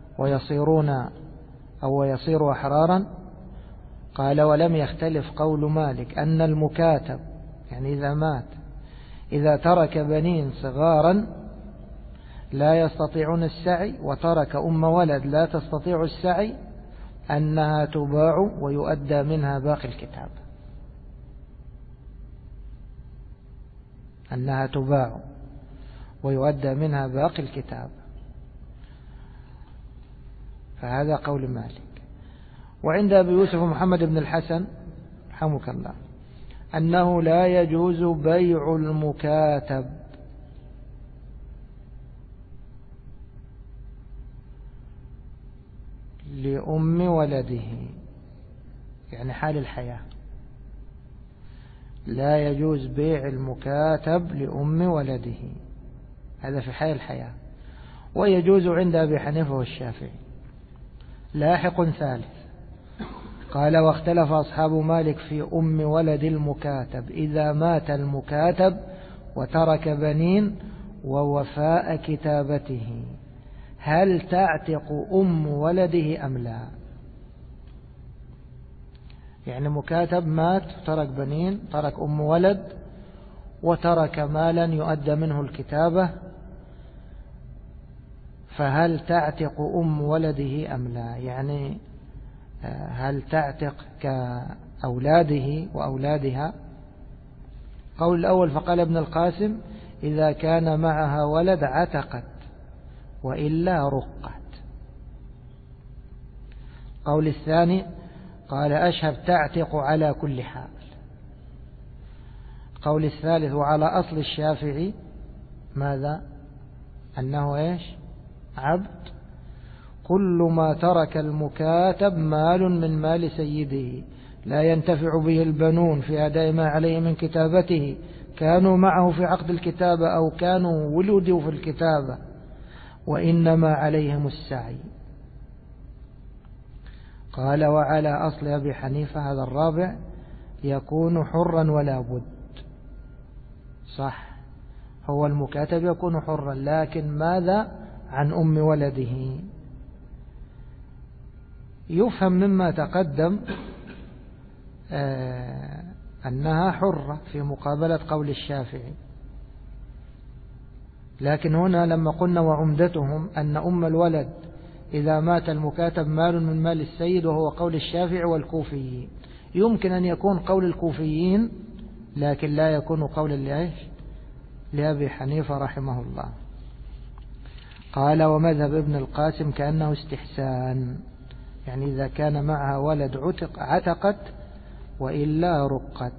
ويصيروا أحرارا؟ قال ولم يختلف قول مالك أن المكاتب، يعني إذا مات إذا ترك بنين صغارا لا يستطيعون السعي وترك أم ولد لا تستطيع السعي أنها تباع ويؤدى منها باقي الكتابة، أنها تباع ويؤدى منها باقي الكتاب. فهذا قول مالك. وعند أبي يوسف محمد بن الحسن رحمك الله أنه لا يجوز بيع المكاتب لأم ولده، يعني حال الحياة لا يجوز بيع المكاتب لأم ولده، هذا في حال الحياة. ويجوز عند أبي حنيفة والشافعي. لاحق ثالث قال واختلف أصحاب مالك في أم ولد المكاتب إذا مات المكاتب وترك بنين ووفاء كتابته هل تعتق أم ولده أم لا؟ يعني مكاتب مات ترك بنين، ترك أم ولد وترك مالا يؤدى منه الكتابة، فهل تعتق أم ولده أم لا؟ يعني هل تعتق كأولاده وأولادها؟ قول الأول فقال ابن القاسم إذا كان معها ولد عتقت وإلا رقت. قول الثاني قال أشهب تعتق على كل حال. قول الثالث وعلى أصل الشافعي ماذا؟ أنه إيش؟ عبد. كل ما ترك المكاتب مال من مال سيده لا ينتفع به البنون في أداء ما عليه من كتابته، كانوا معه في عقد الكتابة أو كانوا ولدوا في الكتابة، وإنما عليهم السعي. قال وعلى أصل أبي حنيفة هذا الرابع يكون حرا ولا بد. صح، هو المكاتب يكون حرا، لكن ماذا عن أم ولده؟ يفهم مما تقدم أنها حرة في مقابلة قول الشافعي، لكن هنا لما قلنا وعمدتهم أن أم الولد إذا مات المكاتب مال من مال السيد، وهو قول الشافعي والكوفيين، يمكن أن يكون قول الكوفيين لكن لا يكون قول لأبي حنيفة رحمه الله. قال ومذهب ابن القاسم كأنه استحسان، يعني إذا كان معها ولد عتقت وإلا رقت.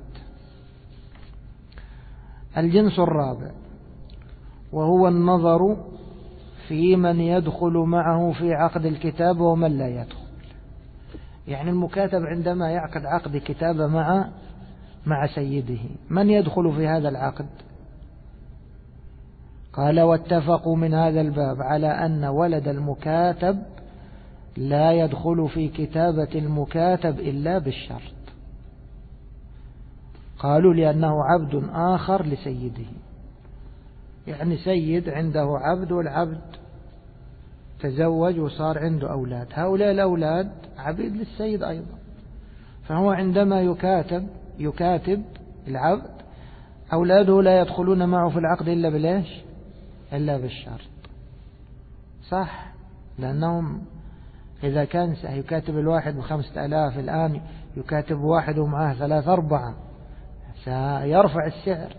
الجنس الرابع وهو النظر في من يدخل معه في عقد الكتاب ومن لا يدخل. يعني المكاتب عندما يعقد عقد كتابة مع سيده، من يدخل في هذا العقد؟ قال واتفقوا من هذا الباب على أن ولد المكاتب لا يدخل في كتابة المكاتب إلا بالشرط. قالوا لأنه عبد آخر لسيده، يعني سيد عنده عبد والعبد تزوج وصار عنده أولاد، هؤلاء الأولاد عبيد للسيد أيضا، فهو عندما يكاتب العبد أولاده لا يدخلون معه في العقد إلا بالشرط. صح، لأنهم إذا كان سيكاتب الواحد ب5,000 الآن يكاتب واحد ومعه 3-4 سيرفع السعر.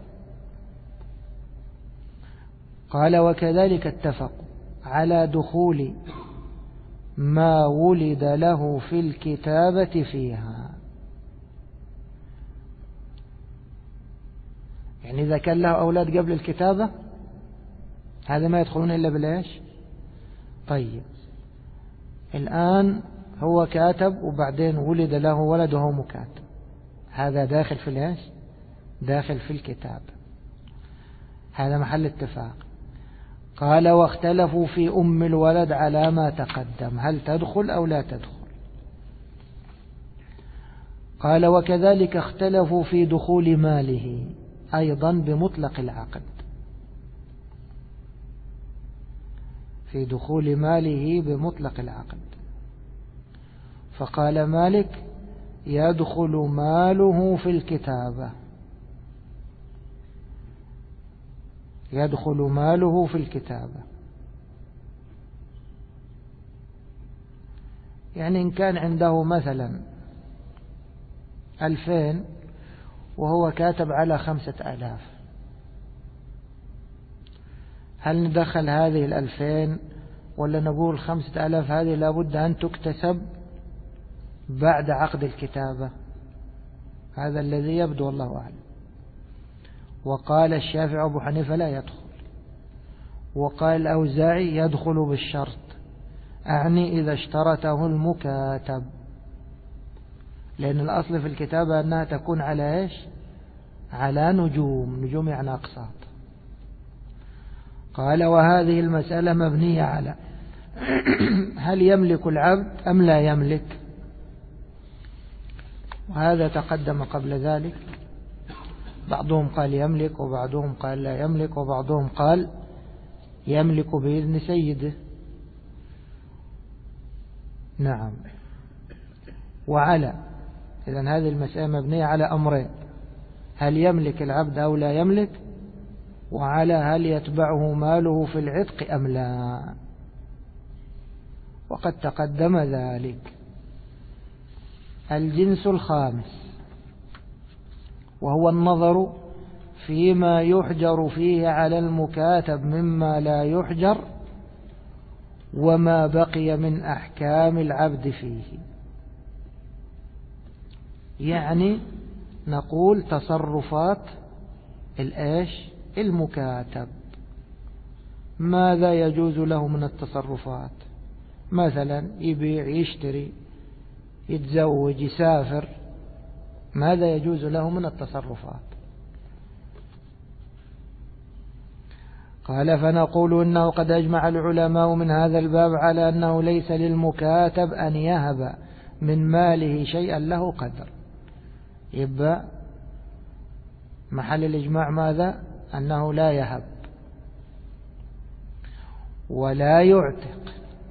قال وكذلك اتفقوا على دخول ما ولد له في الكتابة فيها، يعني إذا كان له أولاد قبل الكتابة هذا ما يدخلون إلا طيب الآن هو كاتب وبعدين ولد له ولد وهو مكاتب، هذا داخل في الكتاب، هذا محل اتفاق. قال واختلفوا في أم الولد على ما تقدم، هل تدخل أو لا تدخل؟ قال وكذلك اختلفوا في دخول ماله أيضا بمطلق العقد، في دخول ماله بمطلق العقد. فقال مالك يدخل ماله في الكتابة، يدخل ماله في الكتابة، يعني إن كان عنده مثلا 2000 وهو كاتب على 5000، هل ندخل هذه 2000 ولا نقول 5000 هذه لابد أن تكتسب بعد عقد الكتابة؟ هذا الذي يبدو والله أعلم. وقال الشافعي أبو حنيفة لا يدخل، وقال الأوزاعي يدخل بالشرط، أعني إذا اشترطه المكاتب، لأن الأصل في الكتابة أنها تكون على على نجوم يعني أقساط. قال وهذه المسألة مبنية على هل يملك العبد أم لا يملك، وهذا تقدم قبل ذلك، بعضهم قال يملك وبعضهم قال لا يملك وبعضهم قال يملك بإذن سيده. نعم. وعلى إذن هذه المسألة مبنية على أمرين، هل يملك العبد أو لا يملك، وعلى هل يتبعه ماله في العتق أم لا، وقد تقدم ذلك. الجنس الخامس وهو النظر فيما يحجر فيه على المكاتب مما لا يحجر وما بقي من أحكام العبد فيه، يعني نقول تصرفات المكاتب، ماذا يجوز له من التصرفات؟ مثلا يبيع، يشتري، يتزوج، يسافر، ماذا يجوز له من التصرفات؟ قال فنقول إنه قد أجمع العلماء من هذا الباب على أنه ليس للمكاتب أن يهب من ماله شيئا له قدر. يبقى محل الإجماع ماذا؟ أنه لا يهب ولا يعتق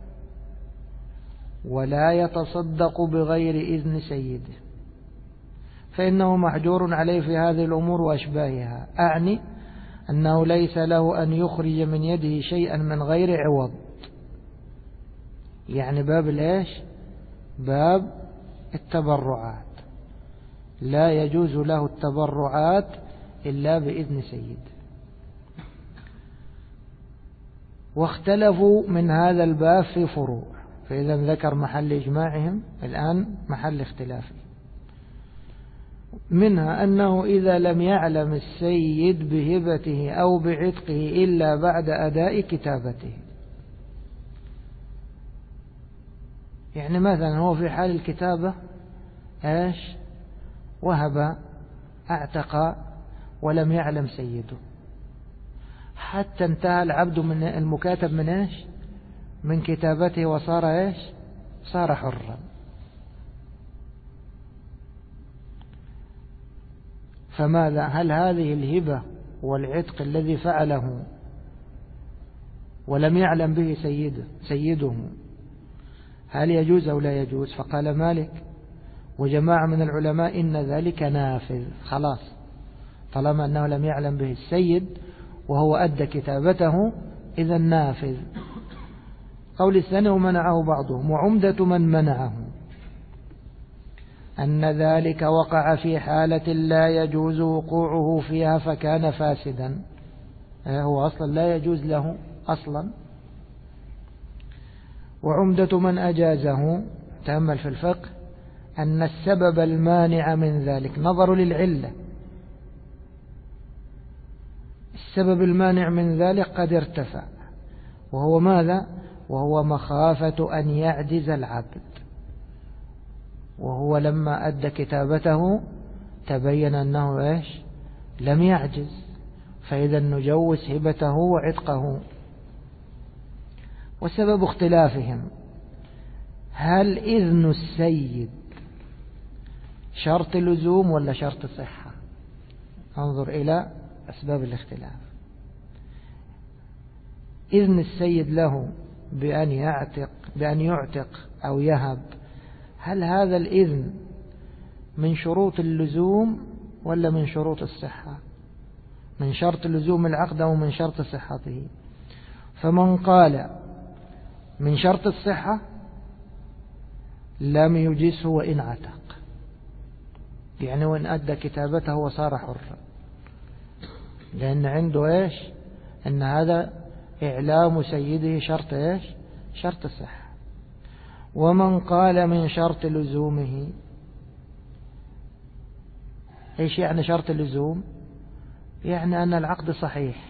ولا يتصدق بغير إذن سيده، فإنه محجور عليه في هذه الأمور وأشباهها. أعني أنه ليس له أن يخرج من يده شيئا من غير عوض. يعني باب الإيش؟ باب التبرعات، لا يجوز له التبرعات إلا بإذن سيده. واختلفوا من هذا الباب في فروع، فإذا ذكر محل إجماعهم الآن محل اختلافه. منها أنه إذا لم يعلم السيد بهبته أو بعتقه إلا بعد أداء كتابته، يعني مثلا هو في حال الكتابة إيش؟ وهب، أعتق، ولم يعلم سيده، حتى انتهى العبد من المكاتب من إيش؟ من كتابته وصار إيش؟ صار حرا. فماذا؟ هل هذه الهبة والعتق الذي فعله ولم يعلم به سيده هل يجوز أو لا يجوز؟ فقال مالك وجماعة من العلماء إن ذلك نافذ، خلاص طالما أنه لم يعلم به السيد وهو أدى كتابته إذا نافذ. قول الثاني ومنعه بعضهم، وعمدة من منعه أن ذلك وقع في حالة لا يجوز وقوعه فيها فكان فاسدا، هو أصلا لا يجوز له أصلا. وعمدة من أجازه، تأمل في الفقه، أن السبب المانع من ذلك نظر للعلة، السبب المانع من ذلك قد ارتفع، وهو ماذا؟ وهو مخافة أن يعجز العبد، وهو لما أدى كتابته تبين أنه إيش؟ لم يعجز، فإذا نجوز هبته وعتقه. وسبب اختلافهم هل إذن السيد شرط لزوم ولا شرط صحة؟ انظر إلى أسباب الاختلاف. إذن السيد له بأن يعتق أو يهب، هل هذا الإذن من شروط اللزوم ولا من شروط الصحة؟ من شرط لزوم العقد أو من شرط صحته؟ فمن قال من شرط الصحة لم يجزه وإن عتق، يعني وإن أدى كتابته وصار حرا، لأن عنده إيش؟ أن هذا إعلام سيده شرط إيش؟ شرط الصحة. ومن قال من شرط لزومه، إيش يعني شرط اللزوم؟ يعني أن العقد صحيح.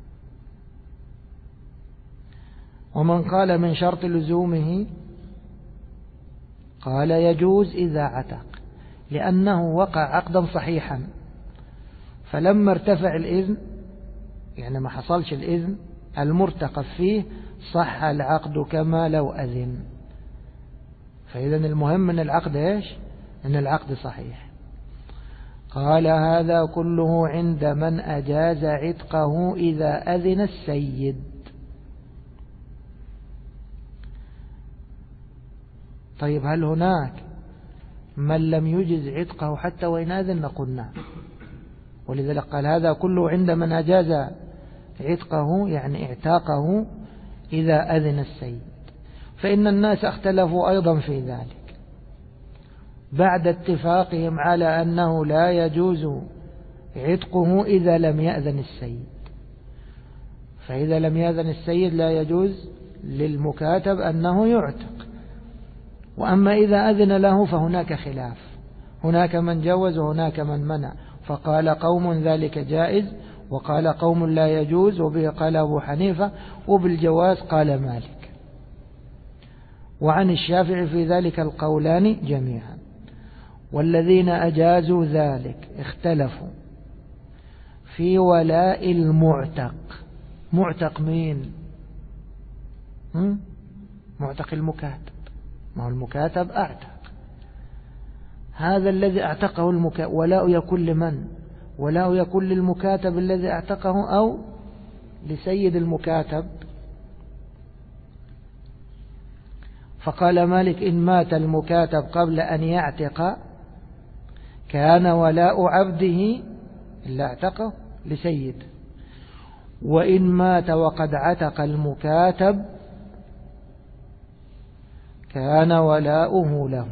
ومن قال من شرط لزومه قال يجوز إذا عتق، لأنه وقع عقدا صحيحا، فلما ارتفع الإذن يعني ما حصلش الإذن المرتقب فيه صح العقد كما لو أذن. فإذا المهم أن العقد إيش؟ أن العقد صحيح. قال هذا كله عند من أجاز عتقه إذا أذن السيد. طيب هل هناك من لم يجز عتقه حتى وإن أذن؟ نقول نعم، ولذلك قال هذا كله عند من أجاز عتقه يعني اعتاقه إذا أذن السيد. فإن الناس اختلفوا أيضا في ذلك بعد اتفاقهم على أنه لا يجوز عتقه إذا لم يأذن السيد. فإذا لم يأذن السيد لا يجوز للمكاتب أنه يعتق، وأما إذا أذن له فهناك خلاف، هناك من جوز وهناك من منع. فقال قوم ذلك جائز، وقال قوم لا يجوز، وبه قال أبو حنيفة، وبالجواز قال مالك. وعن الشافعي في ذلك القولان جميعا. والذين أجازوا ذلك اختلفوا في ولاء المعتق معتق مين؟ معتق المكاتب. ما هو المكاتب أعتق، هذا الذي اعتقه المكاتب. ولاء يكون لمن؟ ولاء يكون للمكاتب الذي اعتقه أو لسيد المكاتب. فقال مالك إن مات المكاتب قبل أن يعتق كان ولاء عبده اللي اعتقه لسيد، وإن مات وقد عتق المكاتب كان ولاؤه له.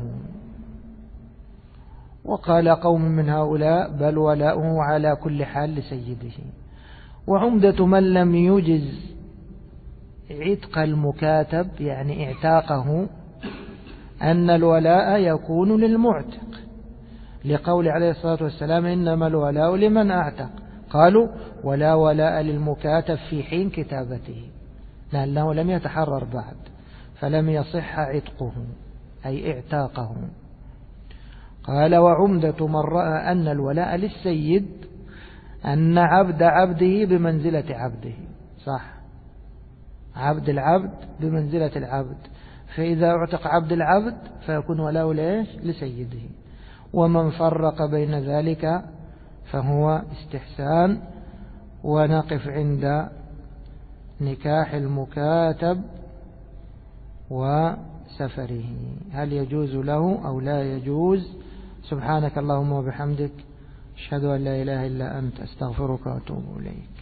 وقال قوم من هؤلاء بل ولاؤه على كل حال لسيده. وعمدة من لم يجز عتق المكاتب يعني اعتاقه أن الولاء يكون للمعتق، لقول عليه الصلاة والسلام إنما الولاء لمن أعتق. قالوا ولا ولاء للمكاتب في حين كتابته، لأنه لم يتحرر بعد فلم يصح عتقه أي اعتاقه. قال وعمدة من رأى أن الولاء للسيد أن عبد عبده بمنزلة عبده. صح، عبد العبد بمنزلة العبد، فإذا اعتق عبد العبد فيكون ولاء ليش؟ لسيده. ومن فرق بين ذلك فهو استحسان. ونقف عند نكاح المكاتب وسفره، هل يجوز له أو لا يجوز؟ سبحانك اللهم وبحمدك أشهد أن لا إله إلا أنت أستغفرك وأتوب إليك.